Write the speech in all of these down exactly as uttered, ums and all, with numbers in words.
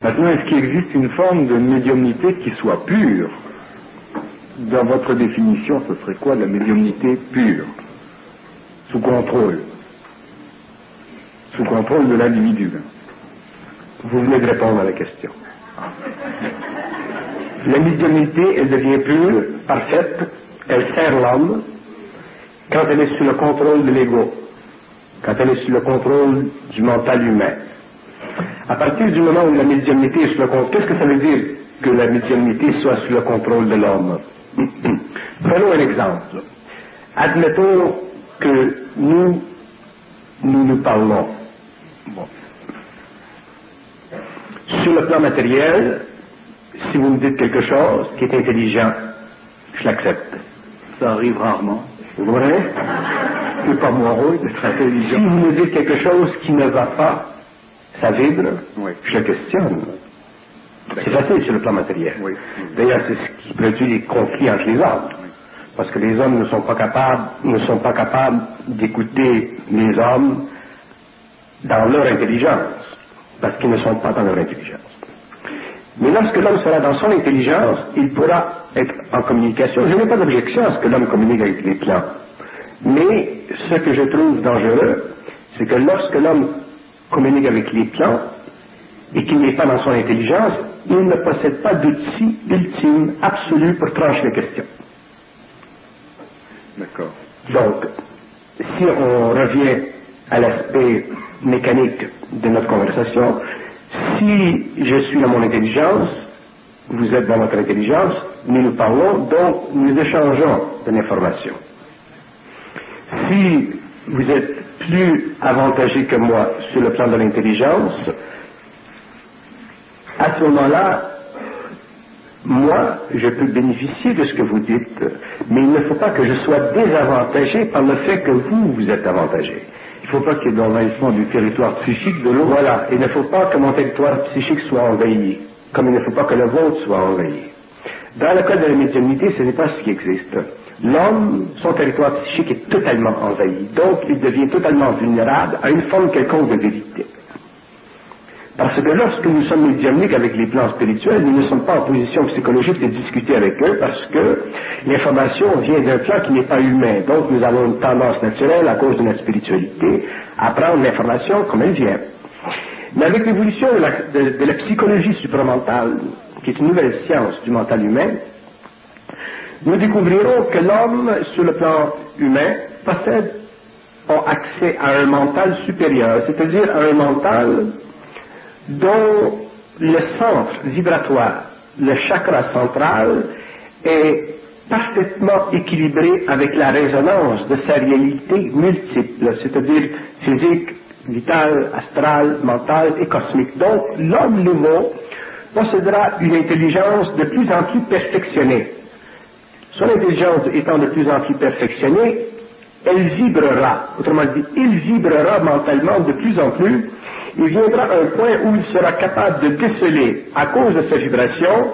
Maintenant, est-ce qu'il existe une forme de médiumnité qui soit pure? Dans votre définition, ce serait quoi la médiumnité pure? Sous contrôle. Sous contrôle de l'individu. Vous venez de répondre à la question. La médiumnité, elle devient pure, parfaite, elle sert l'homme quand elle est sous le contrôle de l'ego, quand elle est sous le contrôle du mental humain. À partir du moment où la médiumnité est sous le contrôle, qu'est-ce que ça veut dire que la médiumnité soit sous le contrôle de l'homme? Prenons un exemple. Admettons que nous, nous nous parlons. Bon. Sur le plan matériel, si vous me dites quelque chose qui est intelligent, je l'accepte. Ça arrive rarement. Vous comprenez? C'est pas mon rôle d'être intelligent. Si vous me dites quelque chose qui ne va pas, ça vibre, oui. Je le questionne. C'est facile sur le plan matériel. Oui. D'ailleurs, c'est ce qui produit les conflits entre les hommes. Oui. Parce que les hommes ne sont pas capables, ne sont pas capables d'écouter les hommes dans leur intelligence. Parce qu'ils ne sont pas dans leur intelligence. Mais lorsque l'homme sera dans son intelligence, il pourra être en communication. Je n'ai pas d'objection à ce que l'homme communique avec les plans. Mais ce que je trouve dangereux, c'est que lorsque l'homme communique avec les plans et qu'il n'est pas dans son intelligence, il ne possède pas d'outil ultime, absolu pour trancher la question. D'accord. Donc, si on revient à l'aspect mécanique de notre conversation, si je suis dans mon intelligence, vous êtes dans votre intelligence, nous nous parlons, donc nous échangeons de l'information. Si vous êtes plus avantagé que moi sur le plan de l'intelligence, à ce moment-là, moi, je peux bénéficier de ce que vous dites, mais il ne faut pas que je sois désavantagé par le fait que vous, vous êtes avantagé. Il ne faut pas qu'il y ait d'envahissement du territoire psychique de l'autre. Voilà, il ne faut pas que mon territoire psychique soit envahi, comme il ne faut pas que le vôtre soit envahi. Dans le cas de la médiumnité, ce n'est pas ce qui existe. L'homme, son territoire psychique est totalement envahi, donc il devient totalement vulnérable à une forme quelconque de vérité. Parce que lorsque nous sommes médiumniques avec les plans spirituels, nous ne sommes pas en position psychologique de discuter avec eux parce que l'information vient d'un plan qui n'est pas humain. Donc nous avons une tendance naturelle, à cause de notre spiritualité, à prendre l'information comme elle vient. Mais avec l'évolution de la, de, de la psychologie supramentale, qui est une nouvelle science du mental humain, nous découvrirons que l'homme, sur le plan humain, possède, a accès à un mental supérieur, c'est-à-dire à un mental dont le centre vibratoire, le chakra central, est parfaitement équilibré avec la résonance de sa réalité multiple, c'est-à-dire physique, vitale, astrale, mentale et cosmique. Donc, l'homme nouveau possédera une intelligence de plus en plus perfectionnée. Son intelligence étant de plus en plus perfectionnée, elle vibrera, autrement dit, il vibrera mentalement de plus en plus. Il viendra à un point où il sera capable de déceler, à cause de sa vibration,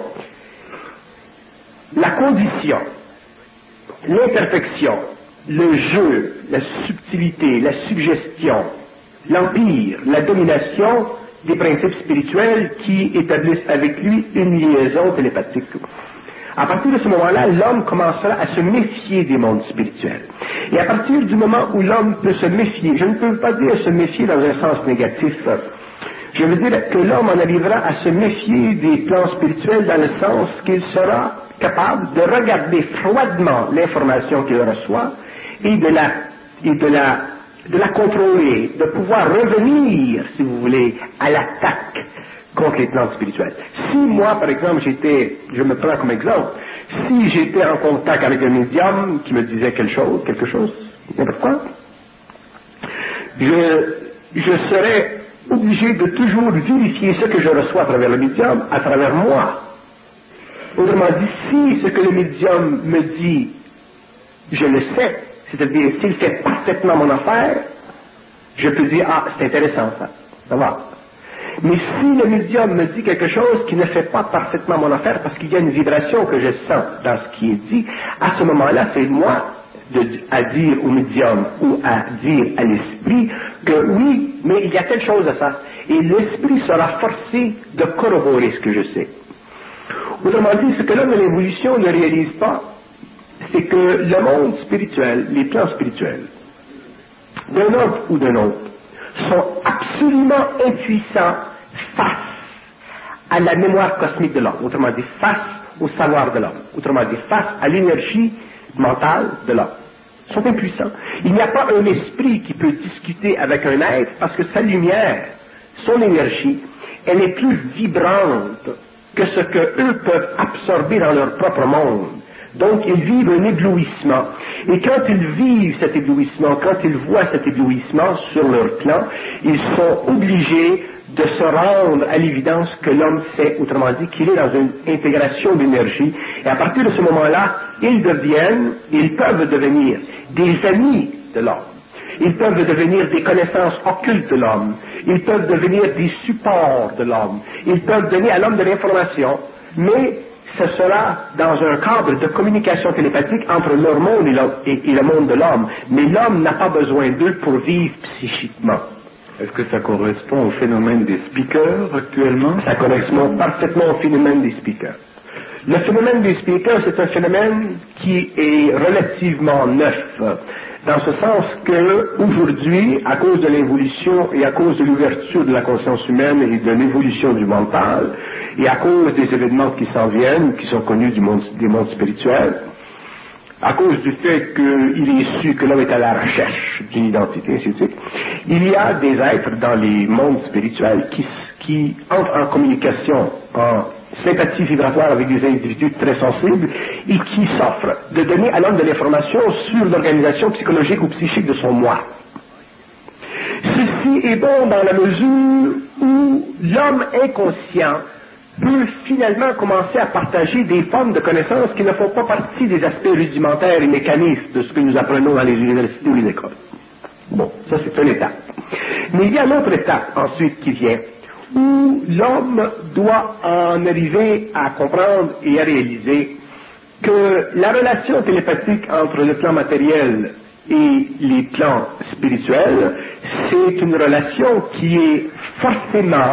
la condition, l'imperfection, le jeu, la subtilité, la suggestion, l'empire, la domination des principes spirituels qui établissent avec lui une liaison télépathique. À partir de ce moment-là, l'homme commencera à se méfier des mondes spirituels. Et à partir du moment où l'homme peut se méfier, je ne peux pas dire se méfier dans un sens négatif, je veux dire que l'homme en arrivera à se méfier des plans spirituels dans le sens qu'il sera capable de regarder froidement l'information qu'il reçoit et de la, et de la, de la contrôler, de pouvoir revenir, si vous voulez, à l'attaque contre les plans spirituels. Si moi, par exemple, j'étais, je me prends comme exemple, si j'étais en contact avec un médium qui me disait quelque chose, quelque chose, n'importe quoi, je, je serais obligé de toujours vérifier ce que je reçois à travers le médium, à travers moi. Autrement dit, si ce que le médium me dit, je le sais, c'est-à-dire s'il fait parfaitement mon affaire, je peux dire, ah, c'est intéressant ça, ça va. Mais si le médium me dit quelque chose qui ne fait pas parfaitement mon affaire parce qu'il y a une vibration que je sens dans ce qui est dit, à ce moment-là, c'est moi de, à dire au médium ou à dire à l'esprit que oui, mais il y a telle chose à ça. et l'esprit sera forcé de corroborer ce que je sais. Autrement dit, ce que l'homme de l'évolution ne réalise pas, c'est que le monde spirituel, les plans spirituels, d'un homme ou d'un autre, sont absolument impuissants face à la mémoire cosmique de l'homme, autrement dit, face au savoir de l'homme, autrement dit, face à l'énergie mentale de l'homme. Ils sont impuissants. Il n'y a pas un esprit qui peut discuter avec un être parce que sa lumière, son énergie, elle est plus vibrante que ce qu'eux peuvent absorber dans leur propre monde. Donc, ils vivent un éblouissement. Et quand ils vivent cet éblouissement, quand ils voient cet éblouissement sur leur plan, ils sont obligés de se rendre à l'évidence que l'homme sait, autrement dit, qu'il est dans une intégration d'énergie. Et à partir de ce moment-là, ils deviennent, ils peuvent devenir des amis de l'homme. Ils peuvent devenir des connaissances occultes de l'homme. Ils peuvent devenir des supports de l'homme. Ils peuvent donner à l'homme de l'information, mais ce sera dans un cadre de communication télépathique entre leur monde et le, et, et le monde de l'homme. Mais l'homme n'a pas besoin d'eux pour vivre psychiquement. Est-ce que ça correspond au phénomène des speakers actuellement? Ça correspond parfaitement au phénomène des speakers. Le phénomène des speakers, c'est un phénomène qui est relativement neuf, dans ce sens que aujourd'hui, à cause de l'évolution et à cause de l'ouverture de la conscience humaine et de l'évolution du mental, et à cause des événements qui s'en viennent, qui sont connus du monde, des mondes spirituels, à cause du fait qu'il est su que l'homme est à la recherche d'une identité, ainsi de suite, il y a des êtres dans les mondes spirituels qui, qui entrent en communication, en sympathie vibratoire avec des individus très sensibles et qui s'offrent de donner à l'homme de l'information sur l'organisation psychologique ou psychique de son moi. Ceci est bon dans la mesure où l'homme inconscient peut finalement commencer à partager des formes de connaissances qui ne font pas partie des aspects rudimentaires et mécanistes de ce que nous apprenons dans les universités ou les écoles. Bon, ça c'est une étape. Mais il y a une autre étape ensuite qui vient, où l'homme doit en arriver à comprendre et à réaliser que la relation télépathique entre le plan matériel et les plans spirituels, c'est une relation qui est forcément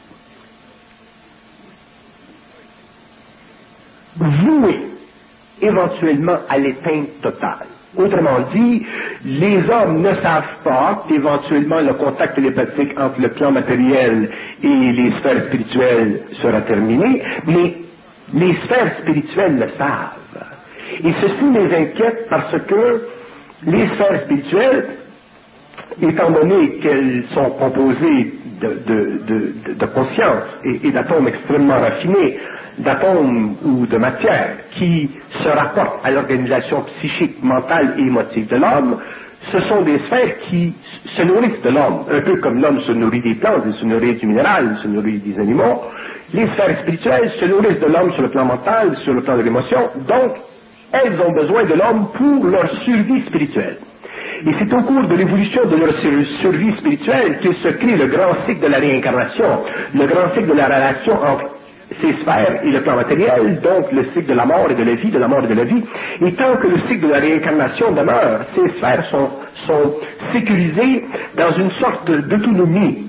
vouée éventuellement à l'éteinte totale. Autrement dit, les hommes ne savent pas qu'éventuellement le contact télépathique entre le plan matériel et les sphères spirituelles sera terminé, mais les sphères spirituelles le savent. Et ceci les inquiète parce que les sphères spirituelles, étant donné qu'elles sont composées de, de, de, de, de conscience et, et d'atomes extrêmement raffinés, d'atomes ou de matière qui se rapportent à l'organisation psychique, mentale et émotive de l'homme, ce sont des sphères qui se nourrissent de l'homme, un peu comme l'homme se nourrit des plantes, il se nourrit du minéral, il se nourrit des animaux. Les sphères spirituelles se nourrissent de l'homme sur le plan mental, sur le plan de l'émotion, donc elles ont besoin de l'homme pour leur survie spirituelle. Et c'est au cours de l'évolution de leur survie spirituelle qu'il se crée le grand cycle de la réincarnation, le grand cycle de la relation entre ces sphères et le plan matériel, donc le cycle de la mort et de la vie, de la mort et de la vie. Et tant que le cycle de la réincarnation demeure, ces sphères sont, sont sécurisées dans une sorte d'autonomie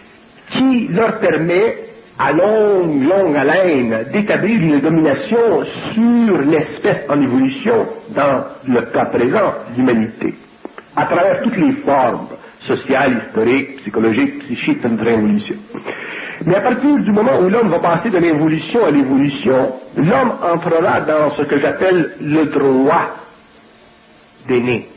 qui leur permet, à longue, longue haleine, d'établir une domination sur l'espèce en évolution dans le cas présent d'humanité, à travers toutes les formes sociales, historiques, psychologiques, psychiques de notre évolution. Mais à partir du moment où l'homme va passer de l'évolution à l'évolution, l'homme entrera dans ce que j'appelle le droit d'aimer.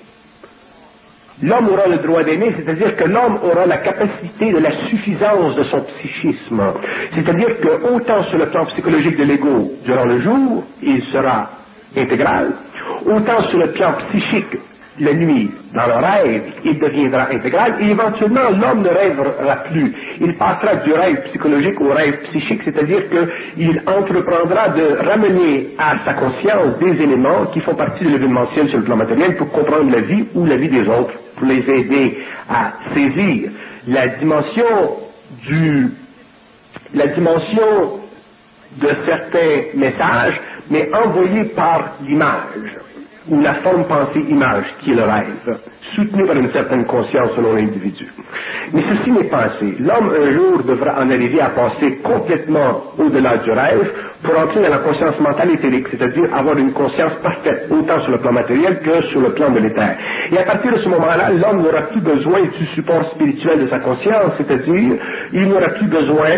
L'homme aura le droit d'aimer, c'est-à-dire que l'homme aura la capacité de la suffisance de son psychisme. C'est-à-dire que autant sur le plan psychologique de l'ego, durant le jour, il sera intégral, autant sur le plan psychique, la nuit, dans le rêve, il deviendra intégral et éventuellement l'homme ne rêvera plus. Il passera du rêve psychologique au rêve psychique, c'est-à-dire qu'il entreprendra de ramener à sa conscience des éléments qui font partie de l'événementiel sur le plan matériel pour comprendre la vie ou la vie des autres, pour les aider à saisir la dimension du, la dimension de certains messages, mais envoyés par l'image. ou la forme pensée-image qui est le rêve, soutenu par une certaine conscience selon l'individu. Mais ceci n'est pas assez. L'homme un jour devra en arriver à passer complètement au-delà du rêve pour entrer dans la conscience mentale éthérique, c'est-à-dire avoir une conscience parfaite, autant sur le plan matériel que sur le plan de l'éther. Et à partir de ce moment-là, l'homme n'aura plus besoin du support spirituel de sa conscience, c'est-à-dire il n'aura plus besoin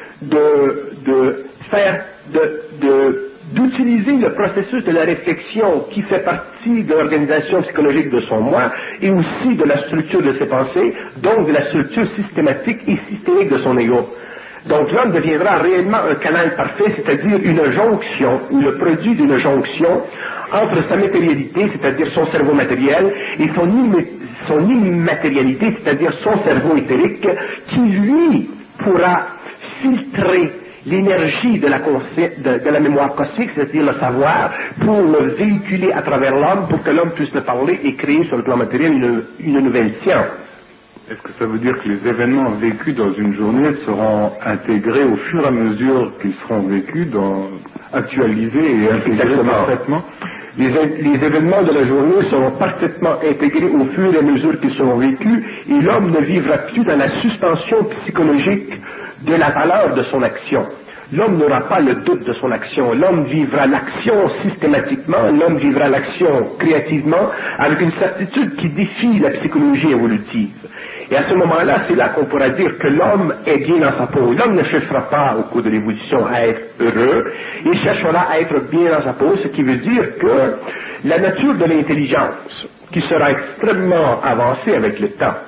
de, de faire, de, de d'utiliser le processus de la réflexion qui fait partie de l'organisation psychologique de son moi et aussi de la structure de ses pensées, donc de la structure systématique et systémique de son ego. Donc l'homme deviendra réellement un canal parfait, c'est-à-dire une jonction, ou le produit d'une jonction entre sa matérialité, c'est-à-dire son cerveau matériel, et son, immé- son immatérialité, c'est-à-dire son cerveau éthérique, qui lui pourra filtrer l'énergie de la, consci- de, de la mémoire cosmique, c'est-à-dire le savoir, pour le véhiculer à travers l'homme, pour que l'homme puisse le parler et créer sur le plan matériel une, une nouvelle science. Est-ce que ça veut dire que les événements vécus dans une journée seront intégrés au fur et à mesure qu'ils seront vécus, dans, actualisés et intégrés parfaitement? Les, les événements de la journée seront parfaitement intégrés au fur et à mesure qu'ils seront vécus, et l'homme ne vivra plus dans la suspension psychologique de la valeur de son action. L'homme n'aura pas le doute de son action. L'homme vivra l'action systématiquement, l'homme vivra l'action créativement, avec une certitude qui défie la psychologie évolutive. Et à ce moment-là, c'est là qu'on pourra dire que l'homme est bien dans sa peau. L'homme ne cherchera pas, au cours de l'évolution, à être heureux. Il cherchera à être bien dans sa peau, ce qui veut dire que la nature de l'intelligence, qui sera extrêmement avancée avec le temps,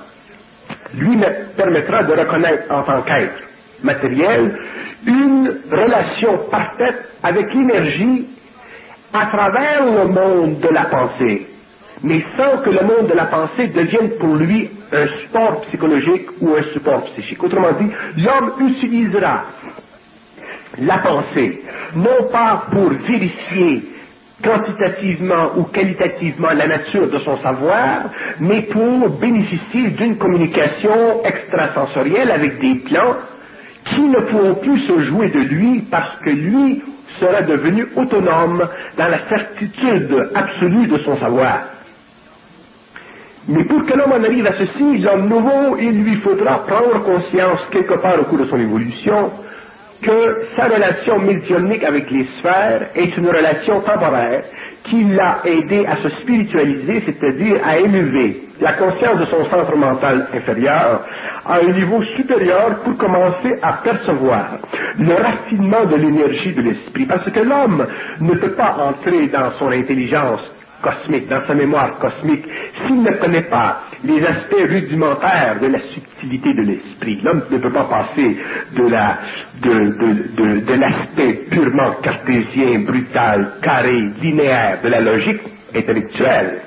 lui permettra de reconnaître en tant qu'être matériel une relation parfaite avec l'énergie à travers le monde de la pensée, mais sans que le monde de la pensée devienne pour lui un support psychologique ou un support psychique. Autrement dit, l'homme utilisera la pensée, non pas pour vérifier quantitativement ou qualitativement la nature de son savoir, mais pour bénéficier d'une communication extrasensorielle avec des plans qui ne pourront plus se jouer de lui parce que lui sera devenu autonome dans la certitude absolue de son savoir. Mais pour que l'homme en arrive à ceci, l'homme nouveau, il lui faudra prendre conscience quelque part au cours de son évolution que sa relation médiumnique avec les sphères est une relation temporaire qui l'a aidé à se spiritualiser, c'est-à-dire à élever la conscience de son centre mental inférieur à un niveau supérieur pour commencer à percevoir le raffinement de l'énergie de l'esprit. Parce que l'homme ne peut pas entrer dans son intelligence cosmique, dans sa mémoire cosmique, s'il ne connaît pas les aspects rudimentaires de la subtilité de l'esprit. L'homme ne peut pas passer de la, de, de, de, de l'aspect purement cartésien, brutal, carré, linéaire de la logique intellectuelle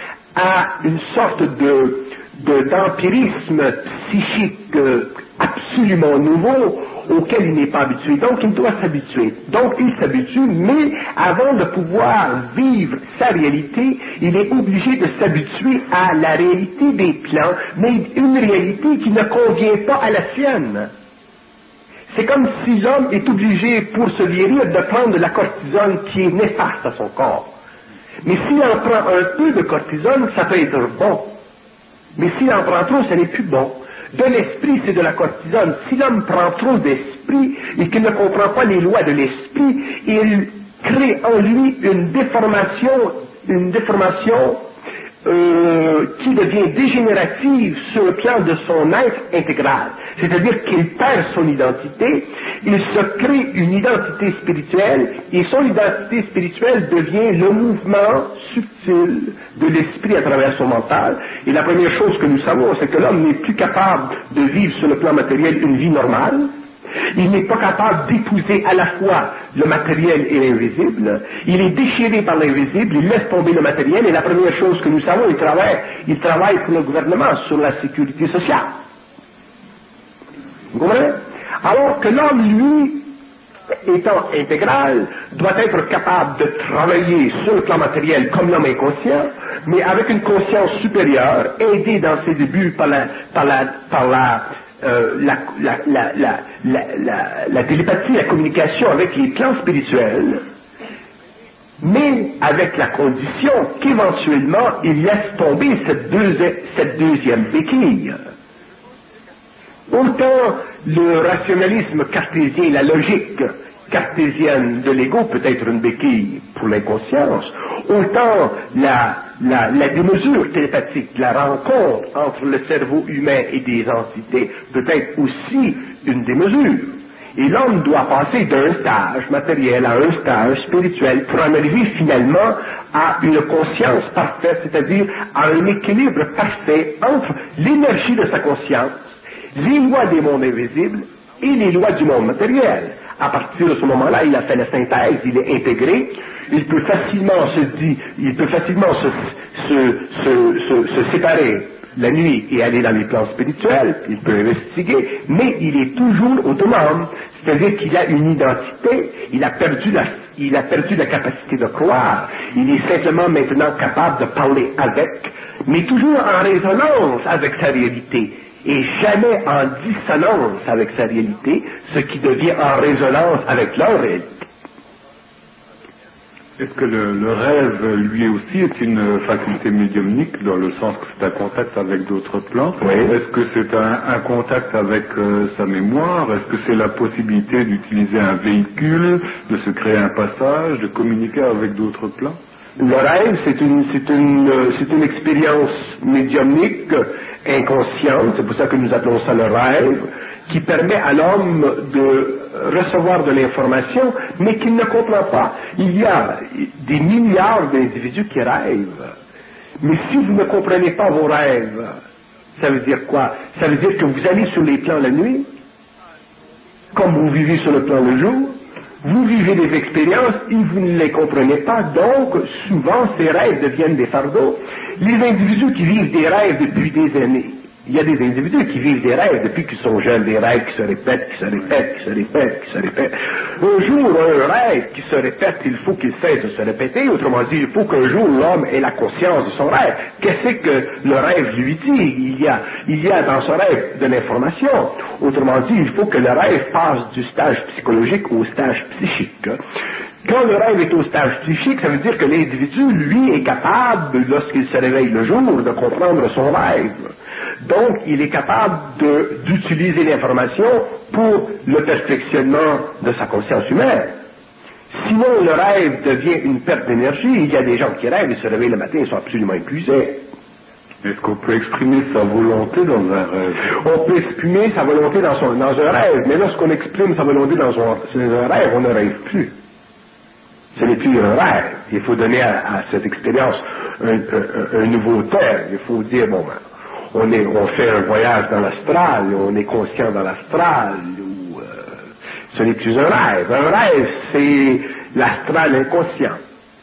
à une sorte de, de, d'empirisme psychique absolument nouveau auquel il n'est pas habitué. Donc, il doit s'habituer. Donc, il s'habitue, mais avant de pouvoir vivre sa réalité, il est obligé de s'habituer à la réalité des plans, mais une réalité qui ne convient pas à la sienne. C'est comme si l'homme est obligé, pour se guérir, de prendre de la cortisone qui est néfaste à son corps. Mais s'il en prend un peu de cortisone, ça peut être bon. Mais s'il en prend trop, ça n'est plus bon. De l'esprit, c'est de la cortisone. Si l'homme prend trop d'esprit et qu'il ne comprend pas les lois de l'esprit, il crée en lui une déformation, une déformation euh, qui devient dégénérative sur le plan de son être intégral. C'est-à-dire qu'il perd son identité, il se crée une identité spirituelle, et son identité spirituelle devient le mouvement subtil de l'esprit à travers son mental. Et la première chose que nous savons, c'est que l'homme n'est plus capable de vivre sur le plan matériel une vie normale. Il n'est pas capable d'épouser à la fois le matériel et l'invisible. Il est déchiré par l'invisible, il laisse tomber le matériel, et la première chose que nous savons, il travaille, il travaille pour le gouvernement sur la sécurité sociale. Vous comprenez? Alors que l'homme, lui, étant intégral, doit être capable de travailler sur le plan matériel comme l'homme inconscient, mais avec une conscience supérieure, aidé dans ses débuts par la, par la, par la, euh, la, la, la, la, la, la, la télépathie, la communication avec les plans spirituels, mais avec la condition qu'éventuellement il laisse tomber cette, deuxi- cette deuxième béquille. Autant le rationalisme cartésien, la logique cartésienne de l'ego peut être une béquille pour l'inconscience, autant la, la, la démesure télépathique, la rencontre entre le cerveau humain et des entités peut être aussi une démesure. Et l'homme doit passer d'un stage matériel à un stage spirituel pour en arriver finalement à une conscience parfaite, c'est-à-dire à un équilibre parfait entre l'énergie de sa conscience, les lois des mondes invisibles et les lois du monde matériel. À partir de ce moment-là, il a fait la synthèse, il est intégré, il peut facilement se dire, il peut facilement se, se, se, se, se séparer la nuit et aller dans les plans spirituels, il peut investiguer, mais il est toujours autonome, c'est-à-dire qu'il a une identité, il a perdu la, il a perdu la capacité de croire, il est simplement maintenant capable de parler avec, mais toujours en résonance avec sa réalité, et jamais en dissonance avec sa réalité, ce qui devient en résonance avec leur réalité. Est-ce que le, le rêve, lui aussi, est une faculté médiumnique, dans le sens que c'est un contact avec d'autres plans? Oui. Est-ce que c'est un, un contact avec euh, sa mémoire? Est-ce que c'est la possibilité d'utiliser un véhicule, de se créer un passage, de communiquer avec d'autres plans? Le rêve, c'est une, c'est une, c'est une expérience médiumnique, inconsciente, c'est pour ça que nous appelons ça le rêve, qui permet à l'homme de recevoir de l'information, mais qu'il ne comprend pas. Il y a des milliards d'individus qui rêvent, mais si vous ne comprenez pas vos rêves, ça veut dire quoi? Ça veut dire que vous allez sur les plans la nuit, comme vous vivez sur le plan le jour, vous vivez des expériences et vous ne les comprenez pas, donc souvent ces rêves deviennent des fardeaux. Les individus qui vivent des rêves depuis des années, il y a des individus qui vivent des rêves depuis qu'ils sont jeunes, des rêves qui se répètent, qui se répètent, qui se répètent, qui se répètent. Un jour, un rêve qui se répète, il faut qu'il cesse de se répéter, autrement dit, il faut qu'un jour l'homme ait la conscience de son rêve. Qu'est-ce que le rêve lui dit? Il y a, il y a dans ce rêve de l'information. Autrement dit, il faut que le rêve passe du stage psychologique au stage psychique. Quand le rêve est au stage psychique, ça veut dire que l'individu, lui, est capable, lorsqu'il se réveille le jour, de comprendre son rêve. Donc, il est capable de, d'utiliser l'information pour le perfectionnement de sa conscience humaine. Sinon, le rêve devient une perte d'énergie. Il y a des gens qui rêvent et se réveillent le matin et sont absolument épuisés. Est-ce qu'on peut exprimer sa volonté dans un rêve? On peut exprimer sa volonté dans, son, dans un rêve, mais lorsqu'on exprime sa volonté dans un, dans un rêve, on ne rêve plus. Ce n'est plus un rêve. Il faut donner à, à cette expérience un, un, un nouveau terme. Il faut dire, bon, ben, on, est, on fait un voyage dans l'astral, on est conscient dans l'astral, ou euh, ce n'est plus un rêve. Un rêve, c'est l'astral inconscient.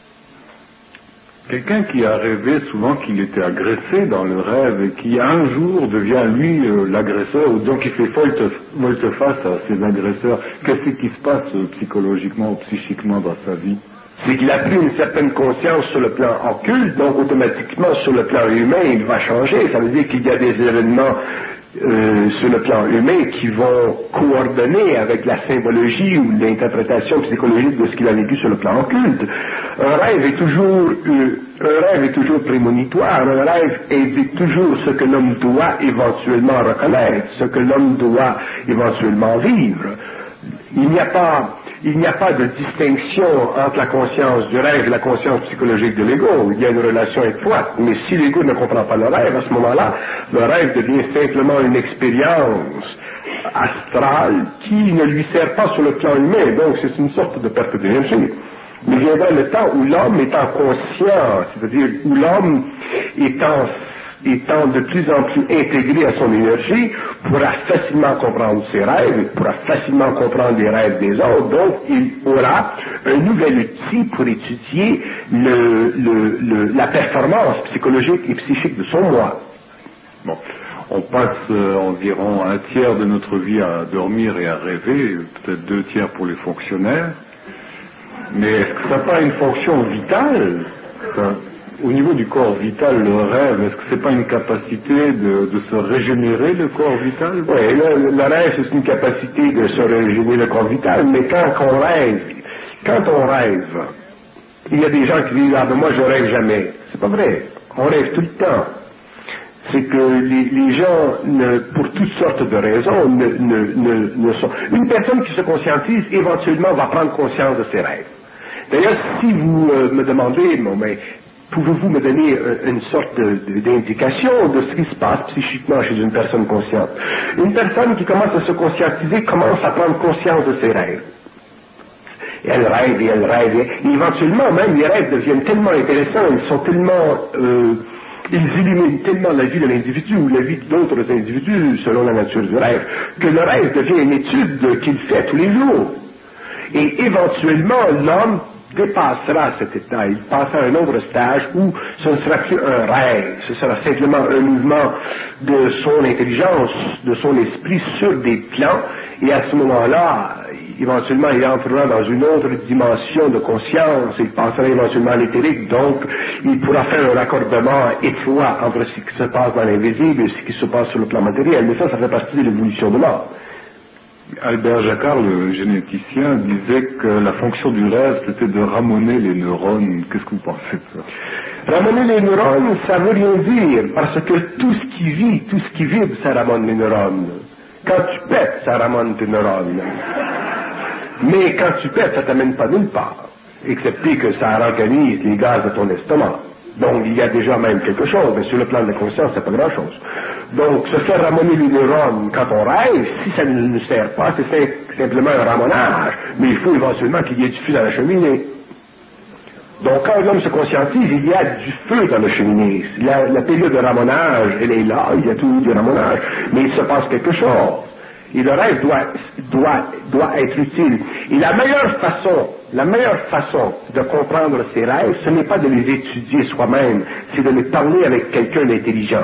Quelqu'un qui a rêvé souvent qu'il était agressé dans le rêve et qui un jour devient lui euh, l'agresseur, ou donc il fait volte, volte-face à ses agresseurs, qu'est-ce qui se passe euh, psychologiquement ou psychiquement dans sa vie? C'est qu'il a pris une certaine conscience sur le plan occulte, donc automatiquement sur le plan humain il va changer. Ça veut dire qu'il y a des événements euh, sur le plan humain qui vont coordonner avec la symbologie ou l'interprétation psychologique de ce qu'il a vécu sur le plan occulte. Un rêve est toujours, euh, un rêve est toujours prémonitoire, un rêve indique toujours ce que l'homme doit éventuellement reconnaître, ce que l'homme doit éventuellement vivre. Il n'y a pas, il n'y a pas de distinction entre la conscience du rêve et la conscience psychologique de l'ego. Il y a une relation étroite. Mais si l'ego ne comprend pas le rêve, à ce moment-là, le rêve devient simplement une expérience astrale qui ne lui sert pas sur le plan humain. Donc c'est une sorte de perte d'énergie. Mais viendra le temps où l'homme étant conscient, c'est-à-dire où l'homme étant étant de plus en plus intégré à son énergie, pourra facilement comprendre ses rêves, pourra facilement comprendre les rêves des autres, donc il aura un nouvel outil pour étudier le, le, le, la performance psychologique et psychique de son moi. Bon, on passe euh, environ un tiers de notre vie à dormir et à rêver, peut-être deux tiers pour les fonctionnaires, mais est-ce que ça n'a pas une fonction vitale, ça? Au niveau du corps vital, le rêve, est-ce que c'est pas une capacité de, de se régénérer le corps vital? Oui, le, le rêve, c'est une capacité de se régénérer le corps vital, mais quand on rêve, quand on rêve, Il y a des gens qui disent, ah ben moi je rêve jamais. C'est pas vrai. On rêve tout le temps. C'est que les, les gens, ne, pour toutes sortes de raisons, ne, ne, ne, ne sont... Une personne qui se conscientise, éventuellement, va prendre conscience de ses rêves. D'ailleurs, si vous euh, me demandez, bon, mais, pouvez-vous me donner euh, une sorte de, de, d'indication de ce qui se passe psychiquement chez une personne consciente? Une personne qui commence à se conscientiser commence à prendre conscience de ses rêves. Et elle rêve, et elle rêve, et éventuellement, même, les rêves deviennent tellement intéressants, ils sont tellement... Euh, ils illuminent tellement la vie de l'individu ou la vie d'autres individus selon la nature du rêve, que le rêve devient une étude qu'il fait tous les jours. Et éventuellement, l'homme dépassera cet état, il passera à un autre stage où ce ne sera plus un rêve, ce sera simplement un mouvement de son intelligence, de son esprit sur des plans, et à ce moment-là, éventuellement il entrera dans une autre dimension de conscience, il passera éventuellement à l'éthérique, donc il pourra faire un raccordement étroit entre ce qui se passe dans l'invisible et ce qui se passe sur le plan matériel, mais ça, ça fait partie de l'évolution de l'homme. Albert Jacquard, le généticien, disait que la fonction du rêve, c'était de ramener les neurones. Qu'est-ce que vous pensez de ça? Ramener les neurones, ça veut rien dire, parce que tout ce qui vit, tout ce qui vibre, ça ramène les neurones. Quand tu pètes, ça ramène tes neurones. Mais quand tu pètes, ça t'amène pas nulle part, excepté que ça organise les gaz de ton estomac. Donc, il y a déjà même quelque chose, mais sur le plan de la conscience, c'est pas grand-chose. Donc, se faire ramener les neurones quand on rêve, si ça ne nous sert pas, c'est simplement un ramonage, mais il faut éventuellement qu'il y ait du feu dans la cheminée. Donc, quand l'homme se conscientise, il y a du feu dans la cheminée. La, la période de ramonage, elle est là, il y a toujours du ramonage, mais il se passe quelque chose. Et le rêve doit, doit, doit être utile. Et la meilleure façon, la meilleure façon de comprendre ces rêves, ce n'est pas de les étudier soi-même, c'est de les parler avec quelqu'un d'intelligent.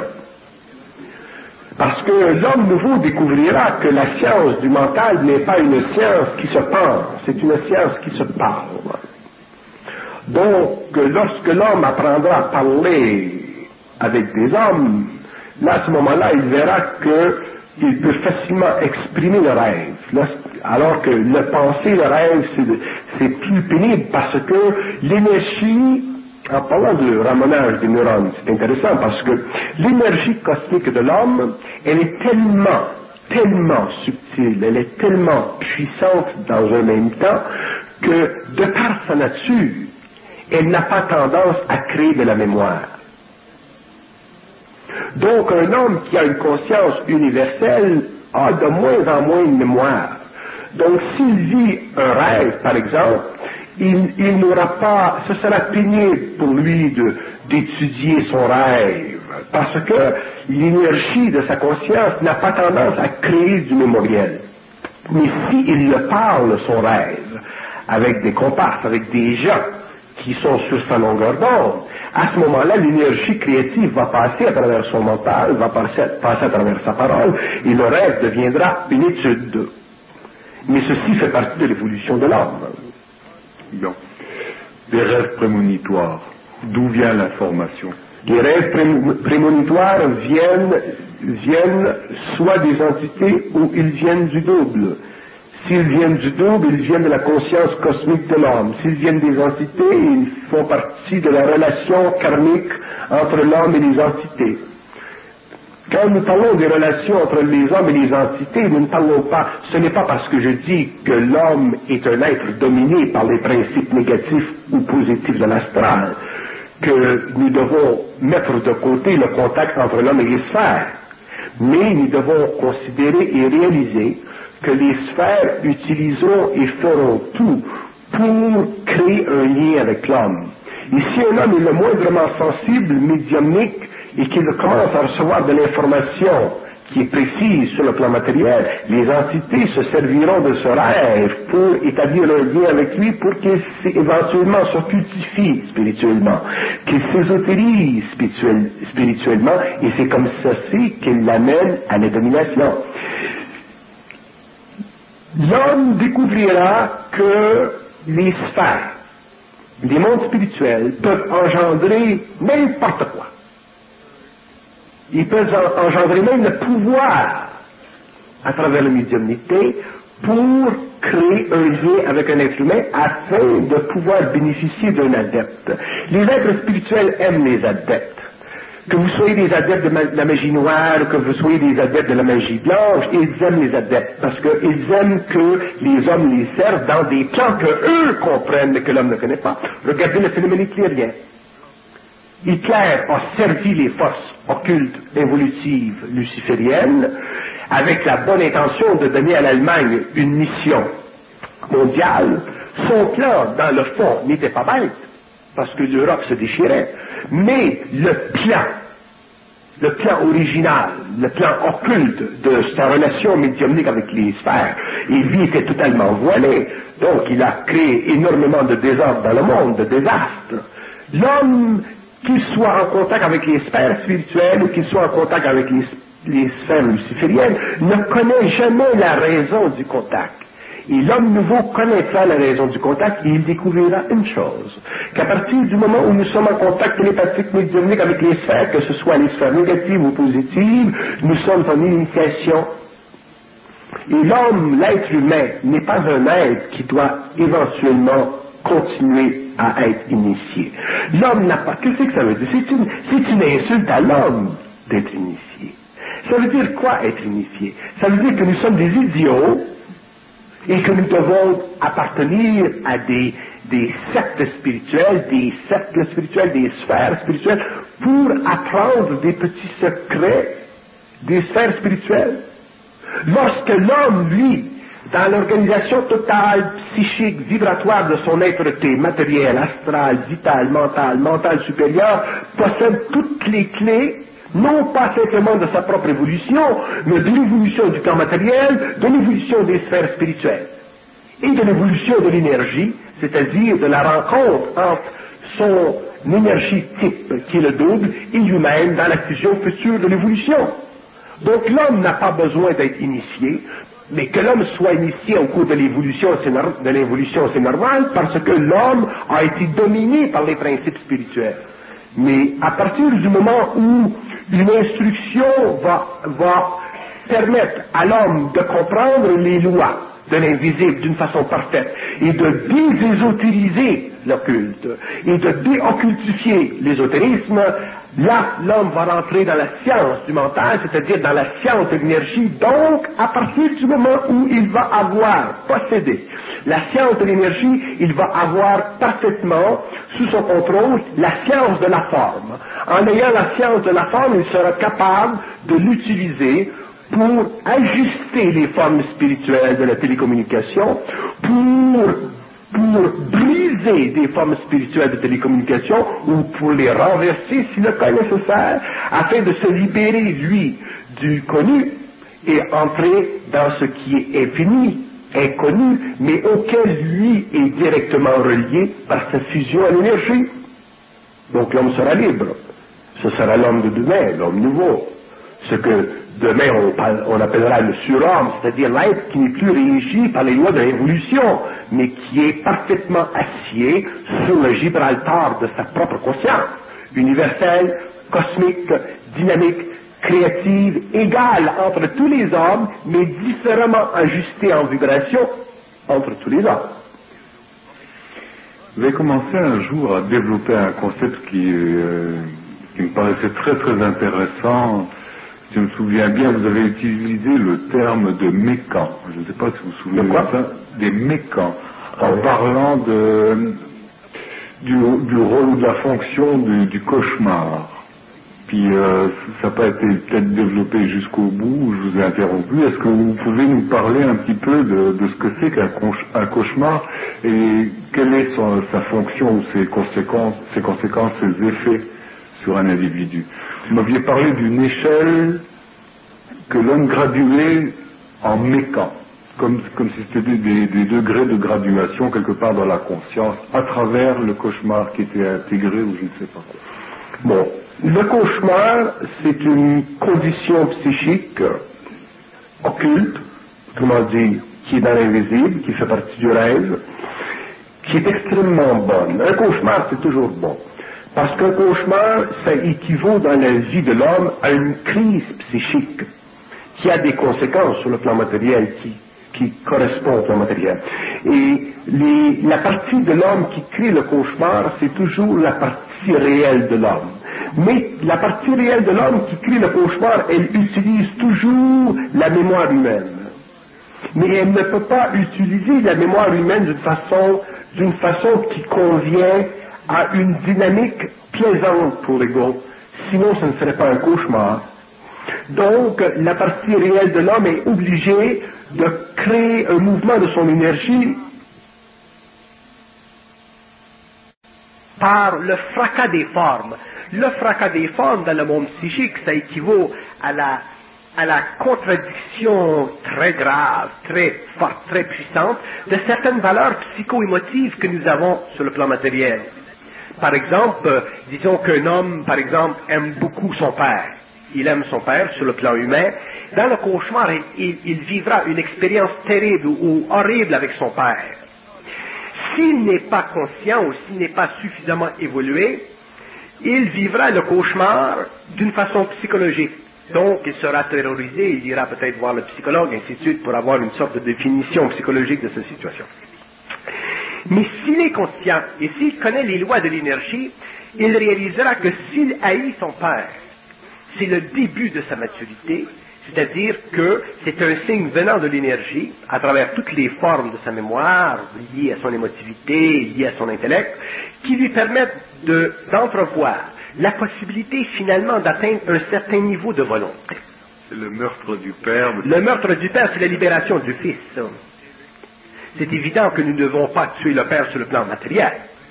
Parce que l'homme nouveau découvrira que la science du mental n'est pas une science qui se pense, c'est une science qui se parle. Donc, lorsque l'homme apprendra à parler avec des hommes, là, à ce moment-là, il verra que il peut facilement exprimer le rêve, alors que le penser, le rêve, c'est plus pénible parce que l'énergie, en parlant de ramonage des neurones, c'est intéressant parce que l'énergie cosmique de l'homme, elle est tellement, tellement subtile, elle est tellement puissante dans un même temps que, de par sa nature, elle n'a pas tendance à créer de la mémoire. Donc, un homme qui a une conscience universelle a de moins en moins de mémoire. Donc, s'il vit un rêve, par exemple, il, il n'aura pas, ce sera pénible pour lui de, d'étudier son rêve, parce que l'énergie de sa conscience n'a pas tendance à créer du mémoriel. Mais s'il le parle, son rêve, avec des comparses, avec des gens qui sont sur sa longueur d'onde, à ce moment-là, l'énergie créative va passer à travers son mental, va passer, passer à travers sa parole, et le rêve deviendra une étude. Mais ceci fait partie de l'évolution de l'homme. Bon. Des rêves prémonitoires, d'où vient l'information? Les rêves pré- prémonitoires viennent, viennent soit des entités ou ils viennent du double. S'ils viennent du double, ils viennent de la conscience cosmique de l'homme. S'ils viennent des entités, ils font partie de la relation karmique entre l'homme et les entités. Quand nous parlons des relations entre les hommes et les entités, nous ne parlons pas, ce n'est pas parce que je dis que l'homme est un être dominé par les principes négatifs ou positifs de l'astral, que nous devons mettre de côté le contact entre l'homme et les sphères. Mais nous devons considérer et réaliser que les sphères utiliseront et feront tout pour créer un lien avec l'homme. Et si un homme est le moindrement sensible, médiumnique, et qu'il commence à recevoir de l'information qui est précise sur le plan matériel, les entités se serviront de ce rêve pour établir un lien avec lui pour qu'il éventuellement se cultivie spirituellement, qu'il s'ésotérise spirituel, spirituellement, et c'est comme ceci qu'il l'amène à la domination. L'homme découvrira que les sphères, les mondes spirituels peuvent engendrer n'importe quoi. Ils peuvent engendrer même le pouvoir à travers la médiumnité pour créer un lien avec un être humain afin de pouvoir bénéficier d'un adepte. Les êtres spirituels aiment les adeptes. Que vous soyez des adeptes de, ma- de la magie noire, que vous soyez des adeptes de la magie blanche, ils aiment les adeptes parce qu'ils aiment que les hommes les servent dans des plans que eux comprennent mais que l'homme ne connaît pas. Regardez le phénomène hitlérien. Hitler a servi les forces occultes évolutives lucifériennes avec la bonne intention de donner à l'Allemagne une mission mondiale. Son plan, dans le fond, n'était pas bête, parce que l'Europe se déchirait, mais le plan, le plan original, le plan occulte de sa relation médiumnique avec les sphères, et lui était totalement voilé, donc il a créé énormément de désordre dans le monde, de désastres. L'homme, qu'il soit en contact avec les sphères spirituelles ou qu'il soit en contact avec les, les sphères lucifériennes, ne connaît jamais la raison du contact. Et l'homme nouveau connaîtra la raison du contact et il découvrira une chose, qu'à partir du moment où nous sommes en contact télépathique médiumnique avec les sphères, que ce soit les sphères négatives ou positives, nous sommes en initiation. Et l'homme, l'être humain, n'est pas un être qui doit éventuellement continuer à être initié. L'homme n'a pas... Qu'est-ce que ça veut dire? C'est une, c'est une insulte à l'homme d'être initié. Ça veut dire quoi, être initié? Ça veut dire que nous sommes des idiots et que nous devons appartenir à des, des sectes spirituelles, des cercles spirituels, des sphères spirituelles, pour apprendre des petits secrets des sphères spirituelles. Lorsque l'homme, lui, dans l'organisation totale, psychique, vibratoire de son être-té, matériel, astral, vital, mental, mental supérieur, possède toutes les clés, non pas simplement de sa propre évolution, mais de l'évolution du temps matériel, de l'évolution des sphères spirituelles, et de l'évolution de l'énergie, c'est-à-dire de la rencontre entre son énergie type, qui est le double, et lui-même dans la fusion future de l'évolution. Donc l'homme n'a pas besoin d'être initié, mais que l'homme soit initié au cours de l'évolution, c'est nor- de l'évolution, c'est normal, parce que l'homme a été dominé par les principes spirituels. Mais à partir du moment où une instruction va, va permettre à l'homme de comprendre les lois de l'invisible d'une façon parfaite et de désésotériser l'occulte et de déoccultifier l'ésotérisme, là, l'homme va rentrer dans la science du mental, c'est-à-dire dans la science de l'énergie. Donc, à partir du moment où il va avoir possédé la science de l'énergie, il va avoir parfaitement sous son contrôle la science de la forme. En ayant la science de la forme, il sera capable de l'utiliser pour ajuster les formes spirituelles de la télécommunication, pour, pour briser des formes spirituelles de télécommunication ou pour les renverser si le cas est nécessaire, afin de se libérer, lui, du connu et entrer dans ce qui est infini, inconnu, mais auquel lui est directement relié par sa fusion à l'énergie. Donc l'homme sera libre. Ce sera l'homme de demain, l'homme nouveau. Ce que demain on, parle, on appellera le surhomme, c'est-à-dire l'être qui n'est plus régi par les lois de l'évolution, mais qui est parfaitement assied sur le Gibraltar de sa propre conscience, universelle, cosmique, dynamique, créative, égale entre tous les hommes, mais différemment ajustée en vibration entre tous les hommes. Vous avez commencé un jour à développer un concept qui, euh, qui me paraissait très très intéressant. Je me souviens bien, vous avez utilisé le terme de mécan. Je ne sais pas si vous vous souvenez de, de ça. Des mécans. En oui. parlant de, du, du rôle ou de la fonction du, du cauchemar. Puis euh, ça n'a pas été peut-être développé jusqu'au bout, je vous ai interrompu. Est-ce que vous pouvez nous parler un petit peu de, de ce que c'est qu'un cauchemar et quelle est son, sa fonction ou ses conséquences, ses conséquences, ses effets sur un individu? Vous m'aviez parlé d'une échelle que l'homme graduait en mécan, comme, comme si c'était des, des, des degrés de graduation quelque part dans la conscience, à travers le cauchemar qui était intégré ou je ne sais pas quoi. Bon, le cauchemar, c'est une condition psychique occulte, autrement dit, qui est dans l'invisible, qui fait partie du rêve, qui est extrêmement bonne. Un cauchemar, c'est toujours bon. Parce qu'un cauchemar, ça équivaut dans la vie de l'homme à une crise psychique qui a des conséquences sur le plan matériel, qui, qui correspond au plan matériel. Et les, la partie de l'homme qui crée le cauchemar, c'est toujours la partie réelle de l'homme. Mais la partie réelle de l'homme qui crée le cauchemar, elle utilise toujours la mémoire humaine. Mais elle ne peut pas utiliser la mémoire humaine d'une façon, d'une façon qui convient à une dynamique plaisante pour l'ego. Sinon, ce ne serait pas un cauchemar. Donc, la partie réelle de l'homme est obligée de créer un mouvement de son énergie par le fracas des formes. Le fracas des formes dans le monde psychique, ça équivaut à la, à la contradiction très grave, très forte, très puissante de certaines valeurs psycho-émotives que nous avons sur le plan matériel. Par exemple, euh, disons qu'un homme, par exemple, aime beaucoup son père. Il aime son père sur le plan humain. Dans le cauchemar, il, il, il vivra une expérience terrible ou horrible avec son père. S'il n'est pas conscient ou s'il n'est pas suffisamment évolué, il vivra le cauchemar d'une façon psychologique. Donc, il sera terrorisé, il ira peut-être voir le psychologue, ainsi de suite, pour avoir une sorte de définition psychologique de cette situation. Mais s'il est conscient et s'il connaît les lois de l'énergie, il réalisera que s'il haït son père, c'est le début de sa maturité, c'est-à-dire que c'est un signe venant de l'énergie, à travers toutes les formes de sa mémoire, liées à son émotivité, liées à son intellect, qui lui permettent de, d'entrevoir la possibilité finalement d'atteindre un certain niveau de volonté. C'est le meurtre du père. Le meurtre du père, c'est la libération du fils. C'est évident que nous ne devons pas tuer le père sur le plan matériel,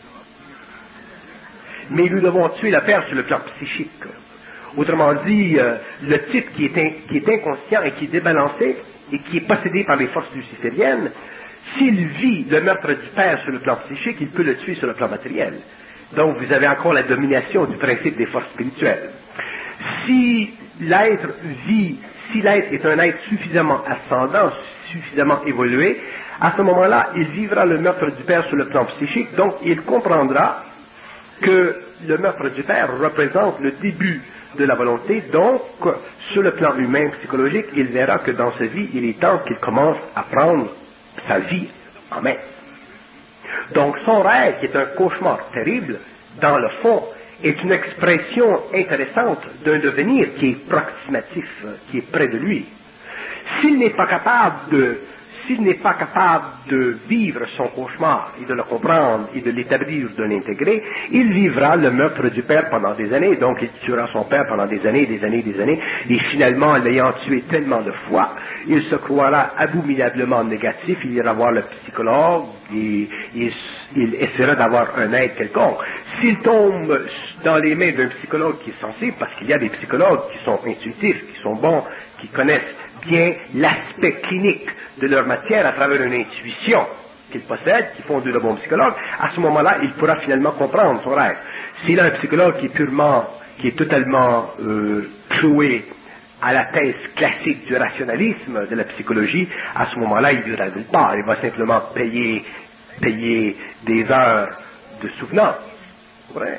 mais nous devons tuer le père sur le plan psychique. Autrement dit, euh, le type qui est, in, qui est inconscient et qui est débalancé et qui est possédé par les forces lucifériennes, s'il vit le meurtre du père sur le plan psychique, il peut le tuer sur le plan matériel. Donc vous avez encore la domination du principe des forces spirituelles. Si l'être vit, si l'être est un être suffisamment ascendant, suffisamment évolué, à ce moment-là, il vivra le meurtre du père sur le plan psychique, donc il comprendra que le meurtre du père représente le début de la volonté, donc sur le plan humain, psychologique, il verra que dans sa vie, il est temps qu'il commence à prendre sa vie en main. Donc son rêve, qui est un cauchemar terrible, dans le fond, est une expression intéressante d'un devenir qui est proximatif, qui est près de lui. S'il n'est pas capable de S'il n'est pas capable de vivre son cauchemar et de le comprendre et de l'établir, de l'intégrer, il vivra le meurtre du père pendant des années, donc il tuera son père pendant des années, des années, des années, et finalement, l'ayant tué tellement de fois, il se croira abominablement négatif, il ira voir le psychologue, et, et il essaiera d'avoir un aide quelconque. S'il tombe dans les mains d'un psychologue qui est sensible, parce qu'il y a des psychologues qui sont intuitifs, qui sont bons, qui connaissent bien l'aspect clinique de leur matière à travers une intuition qu'ils possèdent, qui font de le bon psychologue, à ce moment-là, il pourra finalement comprendre son rêve. S'il a un psychologue qui est purement, qui est totalement euh, cloué à la thèse classique du rationalisme de la psychologie, à ce moment-là, il ne révèle pas, il va simplement payer, payer des heures de souvenance. Vrai?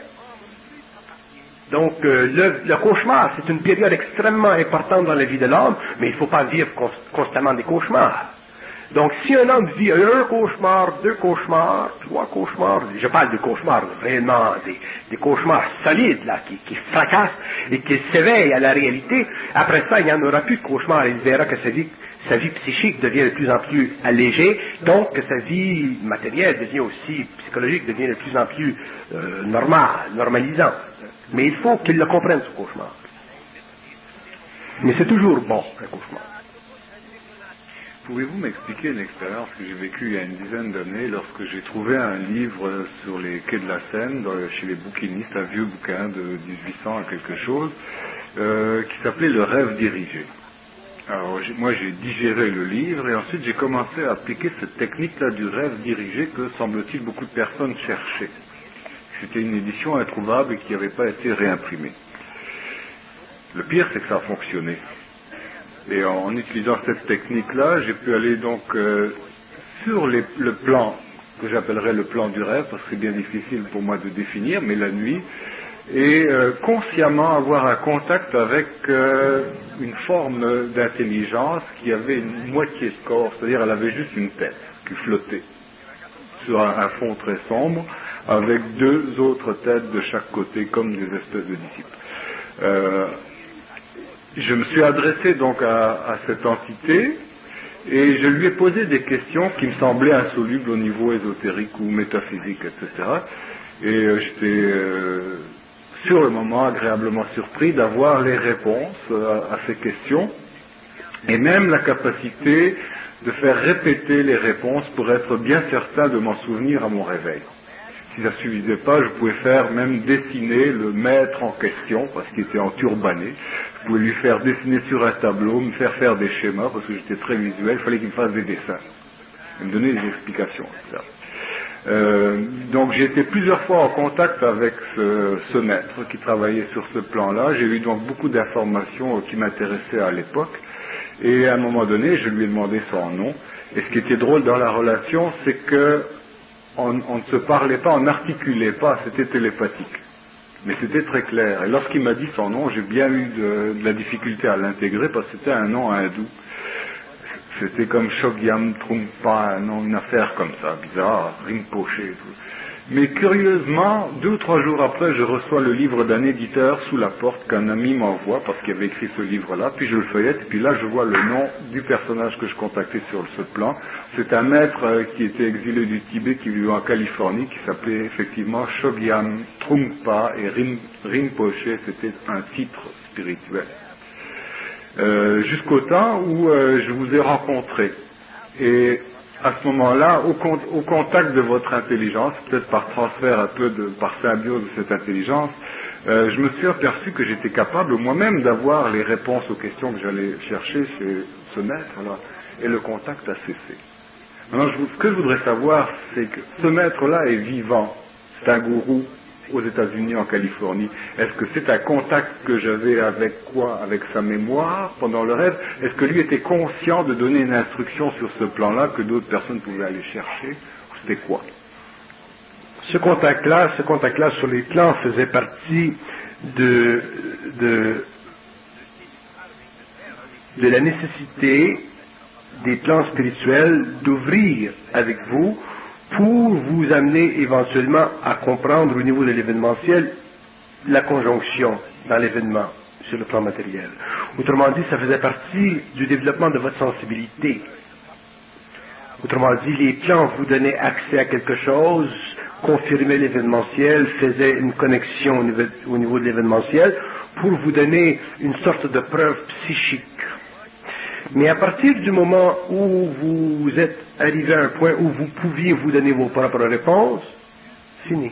Donc, euh, le, le cauchemar, c'est une période extrêmement importante dans la vie de l'homme, mais il ne faut pas vivre cons- constamment des cauchemars. Donc, si un homme vit un cauchemar, deux cauchemars, trois cauchemars, je parle de cauchemars réellement, des, des cauchemars solides, là, qui, qui fracassent et qui s'éveillent à la réalité, après ça, il n'y en aura plus de cauchemars. Il verra que sa vie, sa vie psychique devient de plus en plus allégée, donc que sa vie matérielle devient aussi, psychologique, devient de plus en plus euh, normale, normalisante. Mais il faut qu'il le comprenne, ce cauchemar. Mais c'est toujours bon, un cauchemar. Pouvez-vous m'expliquer une expérience que j'ai vécue il y a une dizaine d'années lorsque j'ai trouvé un livre sur les quais de la Seine, dans, chez les bouquinistes, un vieux bouquin de dix-huit cents à quelque chose, euh, qui s'appelait Le rêve dirigé. Alors j'ai, moi j'ai digéré le livre et ensuite j'ai commencé à appliquer cette technique-là du rêve dirigé que semble-t-il beaucoup de personnes cherchaient. C'était une édition introuvable et qui n'avait pas été réimprimée. Le pire, c'est que ça a fonctionné. Et en, en utilisant cette technique-là, j'ai pu aller donc euh, sur les, le plan que j'appellerais le plan du rêve, parce que c'est bien difficile pour moi de définir, mais la nuit, et euh, consciemment avoir un contact avec euh, une forme d'intelligence qui avait une moitié de corps, c'est-à-dire elle avait juste une tête qui flottait sur un, un fond très sombre, avec deux autres têtes de chaque côté, comme des espèces de disciples. Euh, je me suis adressé donc à, à cette entité, et je lui ai posé des questions qui me semblaient insolubles au niveau ésotérique ou métaphysique, et cetera. Et euh, j'étais euh, sur le moment agréablement surpris d'avoir les réponses à, à ces questions, et même la capacité de faire répéter les réponses pour être bien certain de m'en souvenir à mon réveil. Si ça ne suffisait pas, je pouvais faire même dessiner le maître en question, parce qu'il était en turbané. Je pouvais lui faire dessiner sur un tableau, me faire faire des schémas, parce que j'étais très visuel, il fallait qu'il me fasse des dessins, et me donner des explications, et cetera. Euh, donc j'ai été plusieurs fois en contact avec ce, ce maître qui travaillait sur ce plan-là. J'ai eu donc beaucoup d'informations qui m'intéressaient à l'époque, et à un moment donné, je lui ai demandé son nom. Et ce qui était drôle dans la relation, c'est que On, on ne se parlait pas, on n'articulait pas, c'était télépathique. Mais c'était très clair. Et lorsqu'il m'a dit son nom, j'ai bien eu de, de la difficulté à l'intégrer parce que c'était un nom hindou. C'était comme Chogyam Trungpa, un nom, une affaire comme ça, bizarre, Rinpoche et tout. Mais curieusement, deux ou trois jours après, je reçois le livre d'un éditeur sous la porte qu'un ami m'envoie parce qu'il avait écrit ce livre-là, puis je le feuillette, et puis là je vois le nom du personnage que je contactais sur ce plan. C'est un maître euh, qui était exilé du Tibet, qui vivait en Californie, qui s'appelait effectivement Chogyam Trungpa, et Rin, Rinpoche, c'était un titre spirituel. Euh, jusqu'au temps où euh, je vous ai rencontré. Et à ce moment-là, au, con- au contact de votre intelligence, peut-être par transfert un peu, de, par symbiose de cette intelligence, euh, je me suis aperçu que j'étais capable moi-même d'avoir les réponses aux questions que j'allais chercher chez ce maître-là, et le contact a cessé. Maintenant, je, ce que je voudrais savoir, c'est que ce maître-là est vivant, c'est un gourou aux États-Unis, en Californie. Est-ce que c'est un contact que j'avais avec quoi? Avec sa mémoire pendant le rêve? Est-ce que lui était conscient de donner une instruction sur ce plan-là que d'autres personnes pouvaient aller chercher? C'était quoi? Ce contact-là, ce contact-là sur les plans faisait partie de, de, de la nécessité des plans spirituels d'ouvrir avec vous pour vous amener éventuellement à comprendre au niveau de l'événementiel la conjonction dans l'événement sur le plan matériel. Autrement dit, ça faisait partie du développement de votre sensibilité. Autrement dit, les plans vous donnaient accès à quelque chose, confirmaient l'événementiel, faisaient une connexion au niveau, au niveau de l'événementiel pour vous donner une sorte de preuve psychique. Mais à partir du moment où vous êtes arrivé à un point où vous pouviez vous donner vos propres réponses, fini.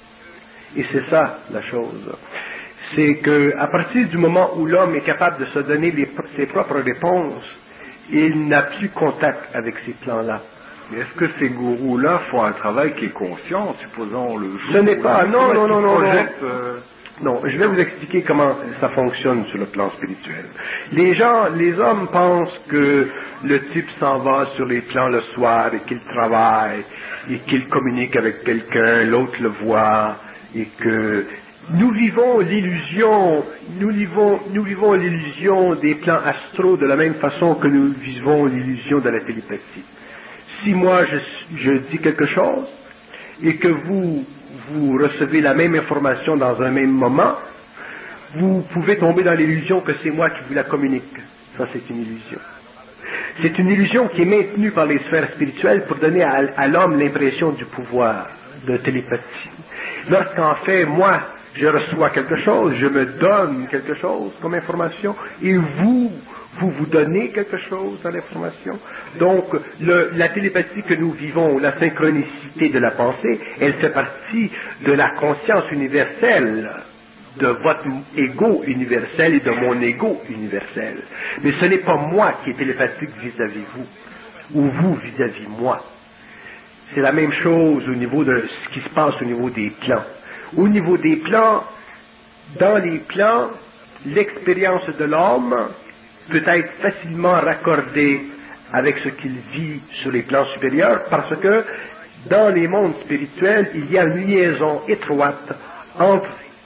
Et c'est ça la chose. C'est qu'à partir du moment où l'homme est capable de se donner les, ses propres réponses, il n'a plus contact avec ces plans-là. Mais est-ce que ces gourous-là font un travail qui est conscient, supposons le jour? Ce n'est pas, non, non, non, non, non. Euh... Non, je vais vous expliquer comment ça fonctionne sur le plan spirituel. Les gens, les hommes pensent que le type s'en va sur les plans le soir et qu'il travaille et qu'il communique avec quelqu'un, l'autre le voit et que nous vivons l'illusion, nous vivons, nous vivons l'illusion des plans astraux de la même façon que nous vivons l'illusion de la télépathie. Si moi je, je dis quelque chose et que vous vous recevez la même information dans un même moment, vous pouvez tomber dans l'illusion que c'est moi qui vous la communique. Ça, c'est une illusion. C'est une illusion qui est maintenue par les sphères spirituelles pour donner à, à l'homme l'impression du pouvoir de télépathie. Lorsqu'en fait, moi, je reçois quelque chose, je me donne quelque chose comme information, et vous, vous vous donnez quelque chose dans l'information. Donc, le, la télépathie que nous vivons, la synchronicité de la pensée, elle fait partie de la conscience universelle, de votre ego universel et de mon ego universel. Mais ce n'est pas moi qui est télépathique vis-à-vis vous, ou vous vis-à-vis moi. C'est la même chose au niveau de ce qui se passe au niveau des plans. Au niveau des plans, dans les plans, l'expérience de l'homme peut être facilement raccordée avec ce qu'il vit sur les plans supérieurs, parce que dans les mondes spirituels, il y a une liaison étroite entre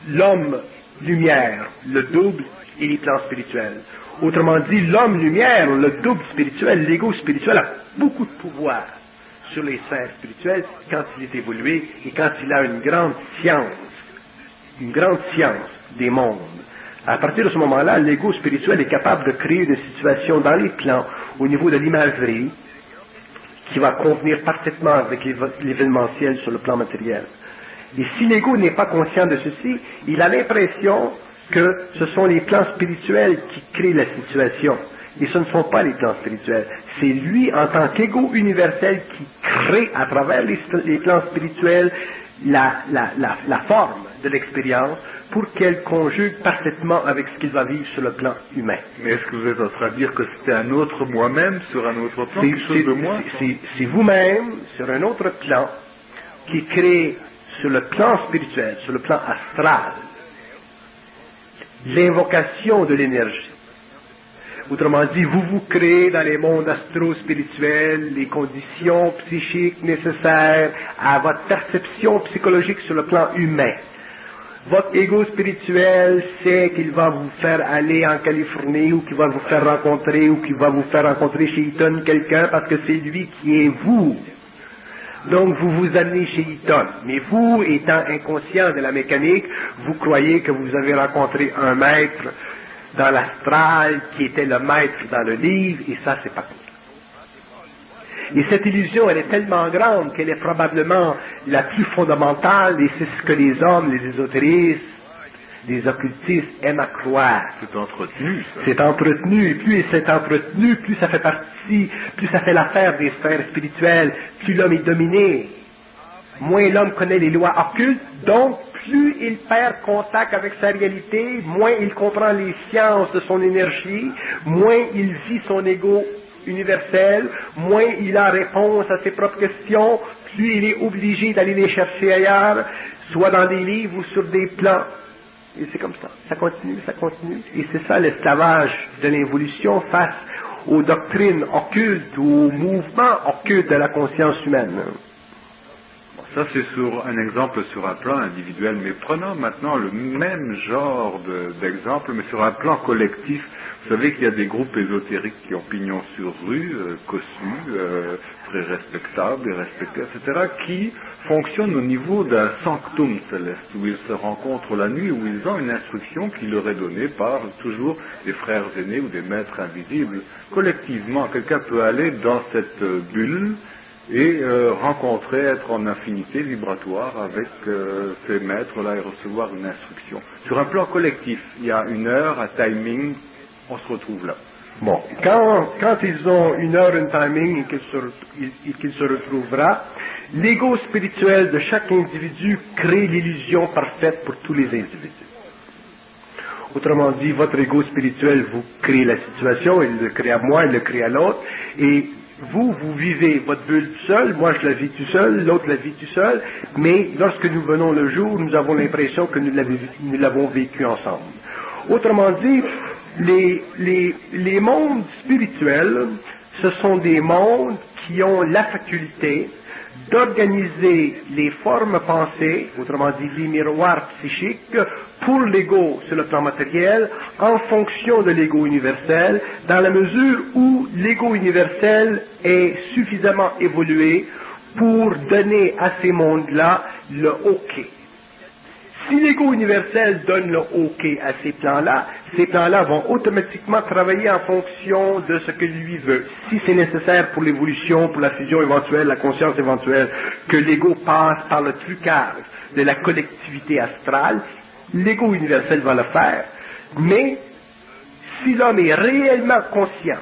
l'homme lumière, le double et les plans spirituels. Autrement dit, l'homme lumière, le double spirituel, l'ego spirituel a beaucoup de pouvoir sur les sphères spirituelles quand il est évolué et quand il a une grande science, une grande science des mondes. À partir de ce moment-là, l'ego spirituel est capable de créer des situations dans les plans, au niveau de l'imagerie, qui va convenir parfaitement avec l'événementiel sur le plan matériel. Et si l'ego n'est pas conscient de ceci, il a l'impression que ce sont les plans spirituels qui créent la situation. Et ce ne sont pas les plans spirituels. C'est lui, en tant qu'ego universel, qui crée à travers les, les plans spirituels la, la, la, la forme de l'expérience pour qu'elle conjugue parfaitement avec ce qu'il va vivre sur le plan humain. Mais est-ce que vous êtes en train de dire que c'était un autre moi-même sur un autre plan, c'est, quelque chose de moi? C'est, c'est vous-même sur un autre plan qui crée sur le plan spirituel, sur le plan astral, l'invocation de l'énergie. Autrement dit, vous vous créez dans les mondes astro-spirituels les conditions psychiques nécessaires à votre perception psychologique sur le plan humain. Votre ego spirituel sait qu'il va vous faire aller en Californie ou qu'il va vous faire rencontrer ou qu'il va vous faire rencontrer chez Eaton quelqu'un parce que c'est lui qui est vous. Donc vous vous amenez chez Eaton. Mais vous, étant inconscient de la mécanique, vous croyez que vous avez rencontré un maître dans l'astral qui était le maître dans le livre, et ça, c'est pas comme ça. Et cette illusion, elle est tellement grande qu'elle est probablement la plus fondamentale, et c'est ce que les hommes, les ésotéristes, les occultistes aiment à croire. C'est entretenu, ça. C'est entretenu, et plus c'est entretenu, plus ça fait partie, plus ça fait l'affaire des sphères spirituelles, plus l'homme est dominé. Moins l'homme connaît les lois occultes, donc plus il perd contact avec sa réalité, moins il comprend les sciences de son énergie, moins il vit son ego universel, moins il a réponse à ses propres questions, plus il est obligé d'aller les chercher ailleurs, soit dans des livres ou sur des plans. Et c'est comme ça, ça continue, ça continue. Et c'est ça l'esclavage de l'évolution face aux doctrines occultes, aux mouvements occultes de la conscience humaine. Ça, c'est sur un exemple sur un plan individuel, mais prenons maintenant le même genre de, d'exemple, mais sur un plan collectif. Vous savez qu'il y a des groupes ésotériques qui ont pignon sur rue, euh, cossus, euh, très respectables et respectés, et cetera, qui fonctionnent au niveau d'un sanctum céleste, où ils se rencontrent la nuit, où ils ont une instruction qui leur est donnée par toujours des frères aînés ou des maîtres invisibles. Collectivement, quelqu'un peut aller dans cette bulle et euh, rencontrer, être en infinité vibratoire avec euh, ces maîtres-là et recevoir une instruction. Sur un plan collectif, il y a une heure, un timing, on se retrouve là. Bon, quand, quand ils ont une heure, un timing et qu'il se, qu'il se retrouvera, l'ego spirituel de chaque individu crée l'illusion parfaite pour tous les individus. Autrement dit, votre ego spirituel vous crée la situation, il le crée à moi, il le crée à l'autre, et vous, vous vivez votre bulle tout seul, moi je la vis tout seul, l'autre la vit tout seul, mais lorsque nous venons le jour, nous avons l'impression que nous, nous l'avons vécu ensemble. Autrement dit, les, les, les mondes spirituels, ce sont des mondes qui ont la faculté d'organiser les formes pensées, autrement dit les miroirs psychiques, pour l'ego sur le plan matériel, en fonction de l'ego universel, dans la mesure où l'ego universel est suffisamment évolué pour donner à ces mondes-là le OK. Si l'ego universel donne le OK à ces plans-là, ces plans-là vont automatiquement travailler en fonction de ce que lui veut. Si c'est nécessaire pour l'évolution, pour la fusion éventuelle, la conscience éventuelle, que l'ego passe par le trucage de la collectivité astrale, l'ego universel va le faire. Mais si l'homme est réellement conscient,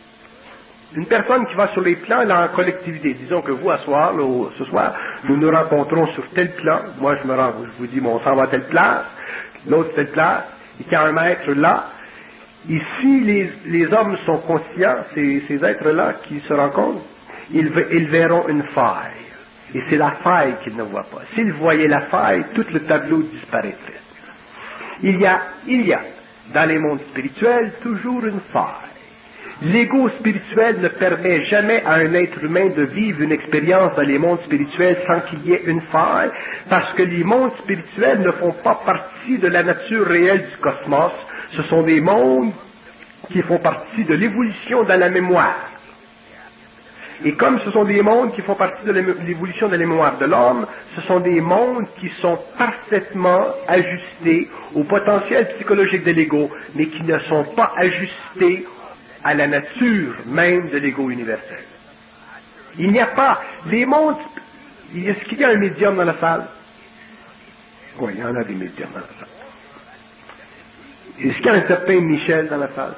une personne qui va sur les plans, là, en collectivité, disons que vous, à soir, là, ce soir, nous nous rencontrons sur tel plan, moi je me rends, je vous dis, bon, on s'en va à telle place, l'autre telle place, et qu'il y a un maître là, et si les, les hommes sont conscients, ces, ces êtres-là qui se rencontrent, ils, ils verront une faille. Et c'est la faille qu'ils ne voient pas. S'ils voyaient la faille, tout le tableau disparaîtrait. Il y a, il y a, dans les mondes spirituels, toujours une faille. L'ego spirituel ne permet jamais à un être humain de vivre une expérience dans les mondes spirituels sans qu'il y ait une faille, parce que les mondes spirituels ne font pas partie de la nature réelle du cosmos. Ce sont des mondes qui font partie de l'évolution dans la mémoire. Et comme ce sont des mondes qui font partie de l'évolution de la mémoire de l'homme, ce sont des mondes qui sont parfaitement ajustés au potentiel psychologique de l'ego, mais qui ne sont pas ajustés à la nature même de l'ego universel. Il n'y a pas, les mondes, est-ce qu'il y a un médium dans la salle? Oui, il y en a des médiums dans la salle. Est-ce qu'il y a un certain Michel dans la salle?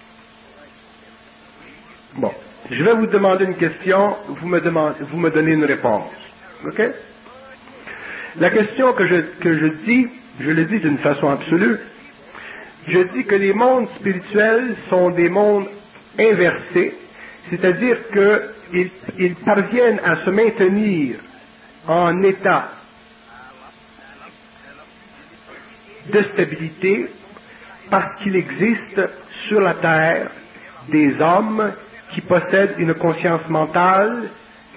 Bon, je vais vous demander une question, vous me, demandez, vous me donnez une réponse. OK? La question que je, que je dis, je le dis d'une façon absolue, je dis que les mondes spirituels sont des mondes inversés, c'est-à-dire qu'ils ils parviennent à se maintenir en état de stabilité parce qu'il existe sur la Terre des hommes qui possèdent une conscience mentale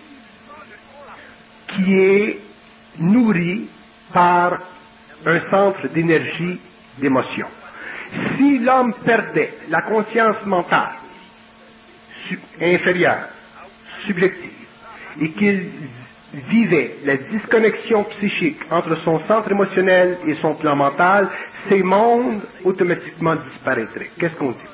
qui est nourrie par un centre d'énergie, d'émotion. Si l'homme perdait la conscience mentale sub- inférieure, subjective, et qu'il vivait la disconnexion psychique entre son centre émotionnel et son plan mental, ces mondes automatiquement disparaîtraient. Qu'est-ce qu'on dit?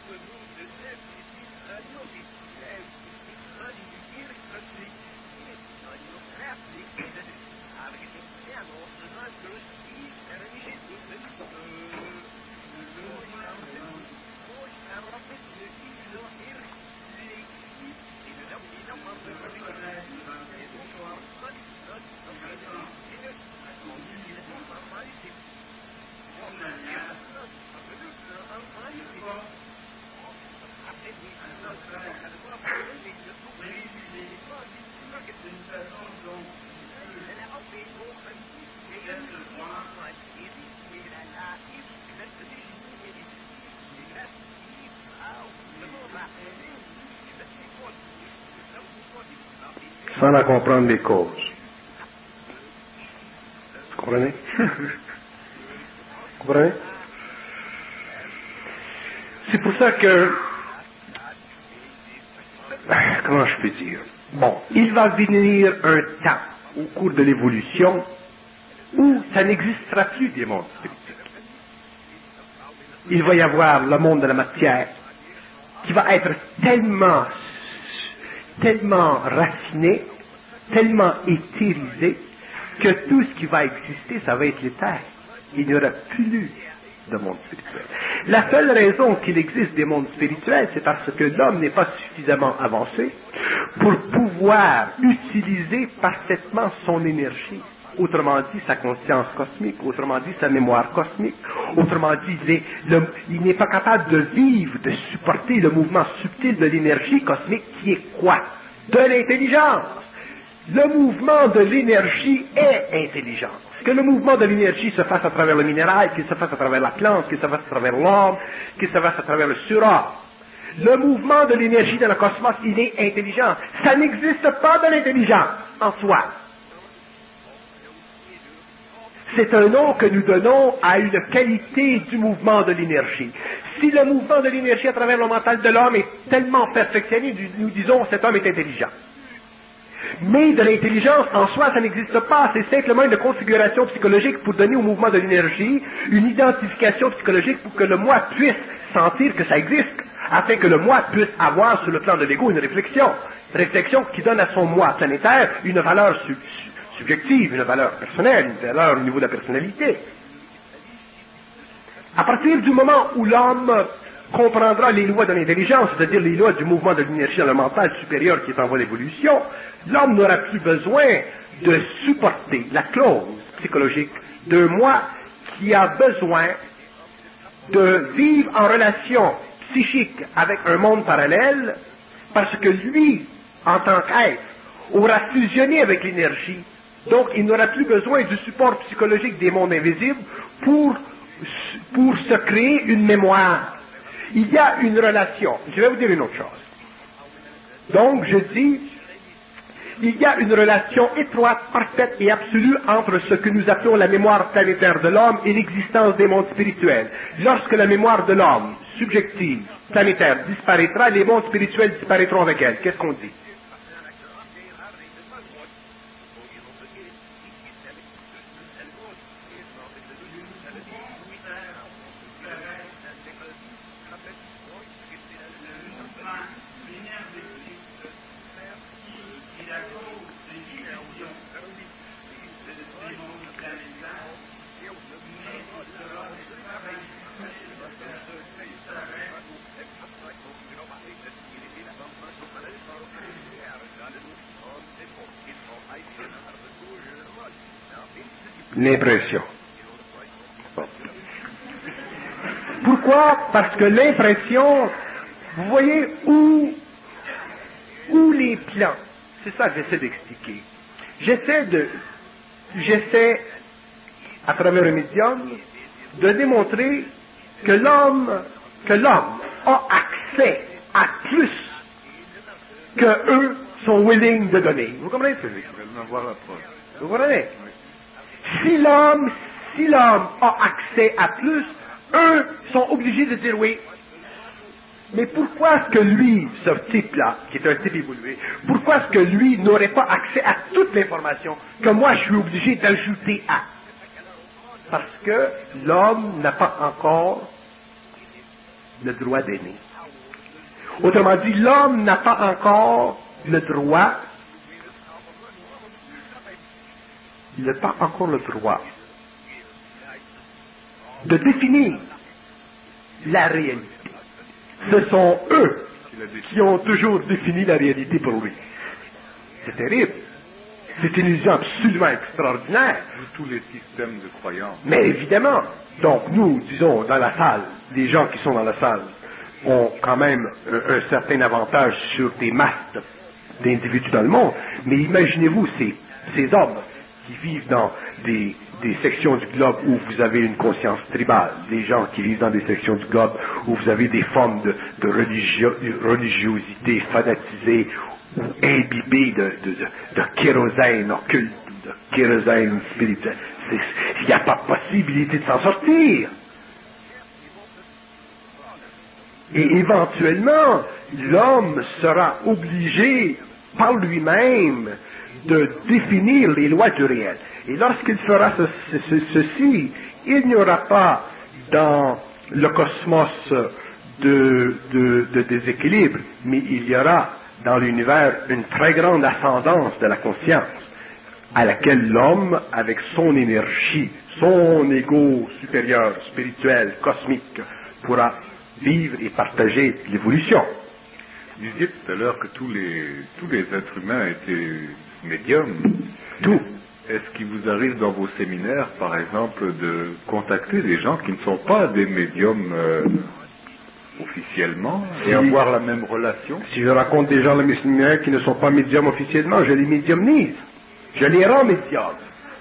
Sans en comprendre les causes. Vous comprenez? Vous comprenez? C'est pour ça que, comment je peux dire? Bon, il va venir un temps au cours de l'évolution où ça n'existera plus des mondes spirituels. Il va y avoir le monde de la matière qui va être tellement, tellement raffiné, tellement éthérisé, que tout ce qui va exister, ça va être l'éther. Il n'y aura plus de monde spirituel. La seule raison qu'il existe des mondes spirituels, c'est parce que l'homme n'est pas suffisamment avancé pour pouvoir utiliser parfaitement son énergie. Autrement dit, sa conscience cosmique, autrement dit, sa mémoire cosmique, autrement dit, il, est, le, il n'est pas capable de vivre, de supporter le mouvement subtil de l'énergie cosmique qui est quoi? De l'intelligence. Le mouvement de l'énergie est intelligence. Que le mouvement de l'énergie se fasse à travers le minéral, qu'il se fasse à travers la plante, qu'il se fasse à travers l'homme, qu'il se fasse à travers le surhomme. Le mouvement de l'énergie dans le cosmos, il est intelligent. Ça n'existe pas de l'intelligence en soi. C'est un nom que nous donnons à une qualité du mouvement de l'énergie. Si le mouvement de l'énergie à travers le mental de l'homme est tellement perfectionné, nous disons cet homme est intelligent. Mais de l'intelligence en soi, ça n'existe pas. C'est simplement une configuration psychologique pour donner au mouvement de l'énergie une identification psychologique pour que le moi puisse sentir que ça existe, afin que le moi puisse avoir sur le plan de l'ego une réflexion. Une réflexion qui donne à son moi planétaire une valeur sub- subjective, une valeur personnelle, une valeur au niveau de la personnalité. À partir du moment où l'homme comprendra les lois de l'intelligence, c'est-à-dire les lois du mouvement de l'énergie dans le mental supérieur qui est en voie d'évolution, l'homme n'aura plus besoin de supporter la clause psychologique d'un moi qui a besoin de vivre en relation psychique avec un monde parallèle, parce que lui, en tant qu'être, aura fusionné avec l'énergie, donc il n'aura plus besoin du support psychologique des mondes invisibles pour, pour se créer une mémoire. Il y a une relation. Je vais vous dire une autre chose. Donc, je dis, il y a une relation étroite, parfaite et absolue entre ce que nous appelons la mémoire planétaire de l'homme et l'existence des mondes spirituels. Lorsque la mémoire de l'homme, subjective, planétaire, disparaîtra, les mondes spirituels disparaîtront avec elle. Qu'est-ce qu'on dit? L'impression. Bon. Pourquoi? Parce que l'impression, vous voyez où, où les plans, c'est ça que j'essaie d'expliquer. J'essaie de, j'essaie, à travers un médium, de démontrer que l'homme, que l'homme a accès à plus que eux sont willing de donner. Vous comprenez ce que je veux dire? Vous comprenez? Si l'homme, si l'homme a accès à plus, eux sont obligés de dire oui. Mais pourquoi est-ce que lui, ce type-là, qui est un type évolué, pourquoi est-ce que lui n'aurait pas accès à toute l'information que moi je suis obligé d'ajouter à? Parce que l'homme n'a pas encore le droit d'aimer. Autrement dit, l'homme n'a pas encore le droit Il n'a pas encore le droit de définir la réalité. Ce sont eux qui ont toujours défini la réalité pour lui. C'est terrible. C'est une illusion absolument extraordinaire. Tous les systèmes de croyance. Mais évidemment, donc nous, disons, dans la salle, les gens qui sont dans la salle ont quand même un, un certain avantage sur des masses d'individus dans le monde. Mais imaginez-vous ces, ces hommes qui vivent dans des, des sections du globe où vous avez une conscience tribale, des gens qui vivent dans des sections du globe où vous avez des formes de, de religio, religiosité fanatisée ou imbibées de, de, de, de kérosène occulte, de kérosène spirituel. Il n'y a pas possibilité de s'en sortir. Et éventuellement, l'homme sera obligé par lui-même de définir les lois du réel. Et lorsqu'il fera ce, ce, ceci, il n'y aura pas dans le cosmos de, de, de déséquilibre, mais il y aura dans l'univers une très grande ascendance de la conscience, à laquelle l'homme, avec son énergie, son ego supérieur, spirituel, cosmique, pourra vivre et partager l'évolution. Vous disiez tout à l'heure que tous les, tous les êtres humains étaient médiums. Tout. Est-ce qu'il vous arrive dans vos séminaires, par exemple, de contacter des gens qui ne sont pas des médiums euh, officiellement et si, avoir la même relation? Si je rencontre des gens dans mes séminaires qui ne sont pas médiums officiellement, je les médiumnise. Je les rends médiums.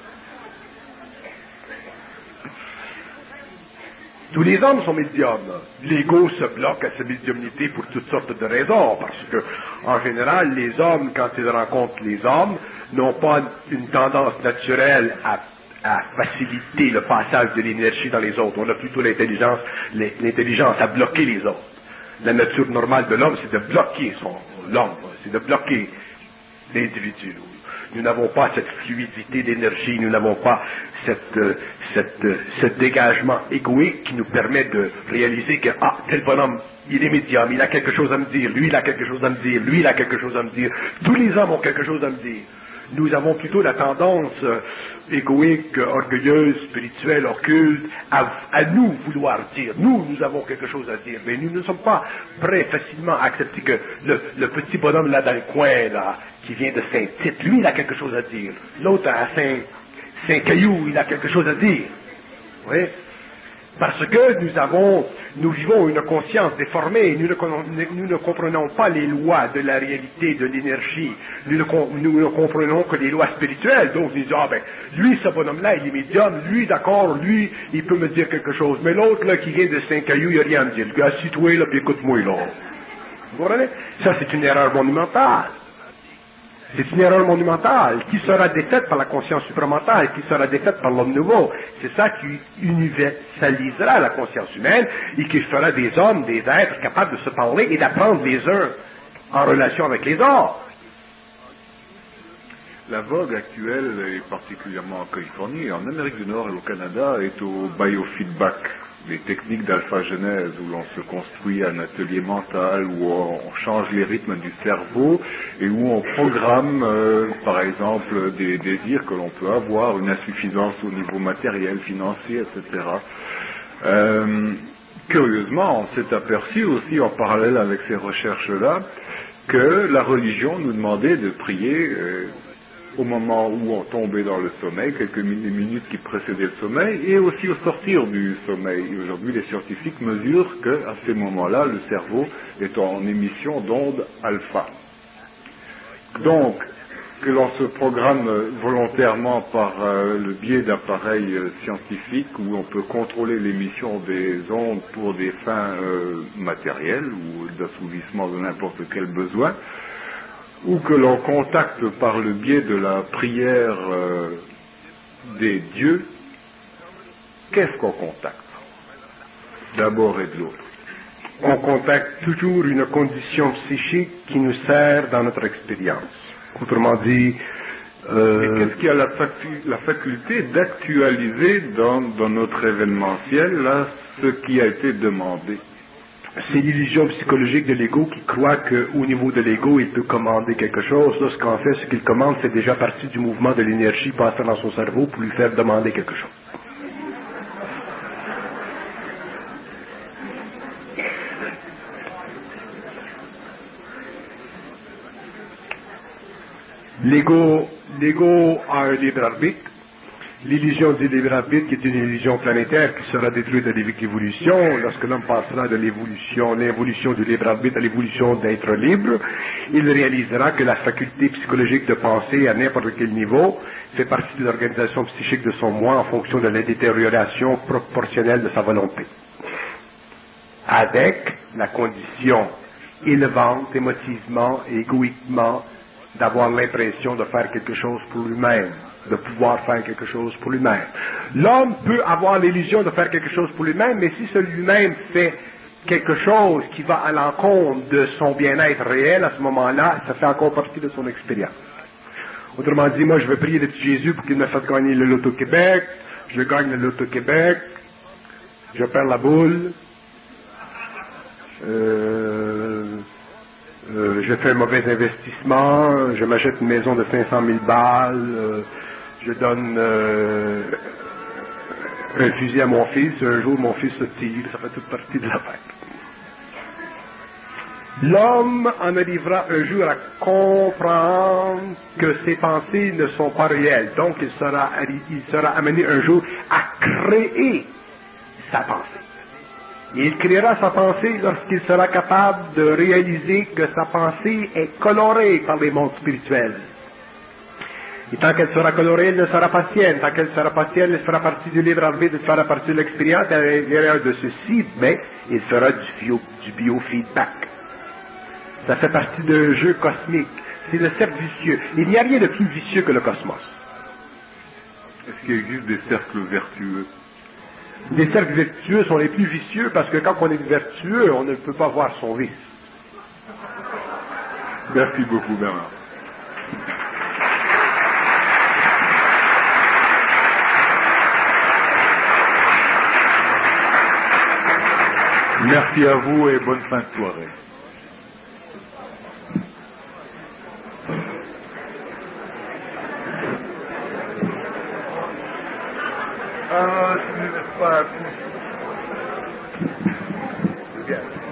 Tous les hommes sont médiums. L'ego se bloque à sa médiumnité pour toutes sortes de raisons, parce que, en général, les hommes, quand ils rencontrent les hommes, n'ont pas une tendance naturelle à, à faciliter le passage de l'énergie dans les autres. On a plutôt l'intelligence, l'intelligence à bloquer les autres. La nature normale de l'homme, c'est de bloquer son, l'homme, c'est de bloquer l'individu. Nous n'avons pas cette fluidité d'énergie, nous n'avons pas cette, euh, cette, euh, ce dégagement égoïque qui nous permet de réaliser que, ah, tel bonhomme, il est médium, il a quelque chose à me dire, lui, il a quelque chose à me dire, lui, il a quelque chose à me dire. Tous les hommes ont quelque chose à me dire. Nous avons plutôt la tendance euh, égoïque, orgueilleuse, spirituelle, occulte, à, à nous vouloir dire. Nous, nous avons quelque chose à dire, mais nous ne sommes pas prêts facilement à accepter que le, le petit bonhomme là dans le coin, là, qui vient de Saint-Tite, lui, il a quelque chose à dire. L'autre à Saint, Saint-Caillou, il a quelque chose à dire. Oui. Parce que nous avons, nous vivons une conscience déformée, nous ne, nous ne comprenons pas les lois de la réalité, de l'énergie, nous ne, nous ne comprenons que les lois spirituelles. Donc nous disons, ah ben, lui, ce bonhomme-là, il est médium, lui, d'accord, lui, il peut me dire quelque chose, mais l'autre, là, qui vient de Saint-Caillou, il n'a rien à me dire. Le gars, assis-toi, là, puis écoute-moi, là. Vous comprenez? Ça, c'est une erreur monumentale. C'est une erreur monumentale qui sera défaite par la conscience supramentale, qui sera défaite par l'homme nouveau. C'est ça qui universalisera la conscience humaine et qui fera des hommes, des êtres capables de se parler et d'apprendre les uns en relation avec les autres. La vogue actuelle, et particulièrement en Californie, en Amérique du Nord et au Canada, est au biofeedback. Les techniques d'alpha-genèse où l'on se construit un atelier mental, où on change les rythmes du cerveau et où on programme, euh, par exemple, des désirs que l'on peut avoir, une insuffisance au niveau matériel, financier, et cetera. Euh, curieusement, on s'est aperçu aussi en parallèle avec ces recherches-là que la religion nous demandait de prier euh, au moment où on tombait dans le sommeil, quelques minutes qui précédaient le sommeil, et aussi au sortir du sommeil. Et aujourd'hui, les scientifiques mesurent qu'à ces moments-là, le cerveau est en émission d'ondes alpha. Donc, que l'on se programme volontairement par euh, le biais d'appareils euh, scientifiques où on peut contrôler l'émission des ondes pour des fins euh, matérielles ou d'assouvissement de n'importe quel besoin, ou que l'on contacte par le biais de la prière euh, des dieux, qu'est-ce qu'on contacte d'abord et de l'autre? On contacte toujours une condition psychique qui nous sert dans notre expérience. Autrement dit, euh... et qu'est-ce qui a la, facu- la faculté d'actualiser dans, dans notre événementiel là, ce qui a été demandé? C'est l'illusion psychologique de l'ego qui croit qu'au niveau de l'ego, il peut commander quelque chose, lorsqu'en fait, ce qu'il commande, c'est déjà partie du mouvement de l'énergie passant dans son cerveau pour lui faire demander quelque chose. L'ego, l'ego a un libre arbitre. L'illusion du libre arbitre, qui est une illusion planétaire qui sera détruite avec l'évolution, lorsque l'homme passera de l'évolution, l'évolution du libre arbitre à l'évolution d'être libre, il réalisera que la faculté psychologique de penser à n'importe quel niveau fait partie de l'organisation psychique de son moi en fonction de la détérioration proportionnelle de sa volonté. Avec la condition élevante, émotivement et égoïquement, d'avoir l'impression de faire quelque chose pour lui-même, de pouvoir faire quelque chose pour lui-même. L'homme peut avoir l'illusion de faire quelque chose pour lui-même, mais si celui-même fait quelque chose qui va à l'encontre de son bien-être réel, à ce moment-là, ça fait encore partie de son expérience. Autrement dit, moi je vais prier le petit Jésus pour qu'il me fasse gagner le Loto Québec, je gagne le Loto Québec, je perds la boule, euh... Euh, je fais un mauvais investissement, je m'achète une maison de cinq cent mille balles, euh, je donne euh, un fusil à mon fils, un jour mon fils se tire, ça fait toute partie de la fête. L'homme en arrivera un jour à comprendre que ses pensées ne sont pas réelles, donc il sera, il sera amené un jour à créer sa pensée. Et il créera sa pensée lorsqu'il sera capable de réaliser que sa pensée est colorée par les mondes spirituels. Et tant qu'elle sera colorée, elle ne sera pas sienne. Tant qu'elle sera pas sienne, elle fera partie du libre arbitre, elle fera partie de l'expérience. À l'intérieur de ceci, mais il fera du, bio, du biofeedback. Ça fait partie d'un jeu cosmique. C'est le cercle vicieux. Il n'y a rien de plus vicieux que le cosmos. Est-ce qu'il existe des cercles vertueux? Les cercles vertueux sont les plus vicieux parce que quand on est vertueux, on ne peut pas voir son vice. Merci beaucoup, Bernard. Merci à vous et bonne fin de soirée. Ah, ce n'est pas un coup. Bien.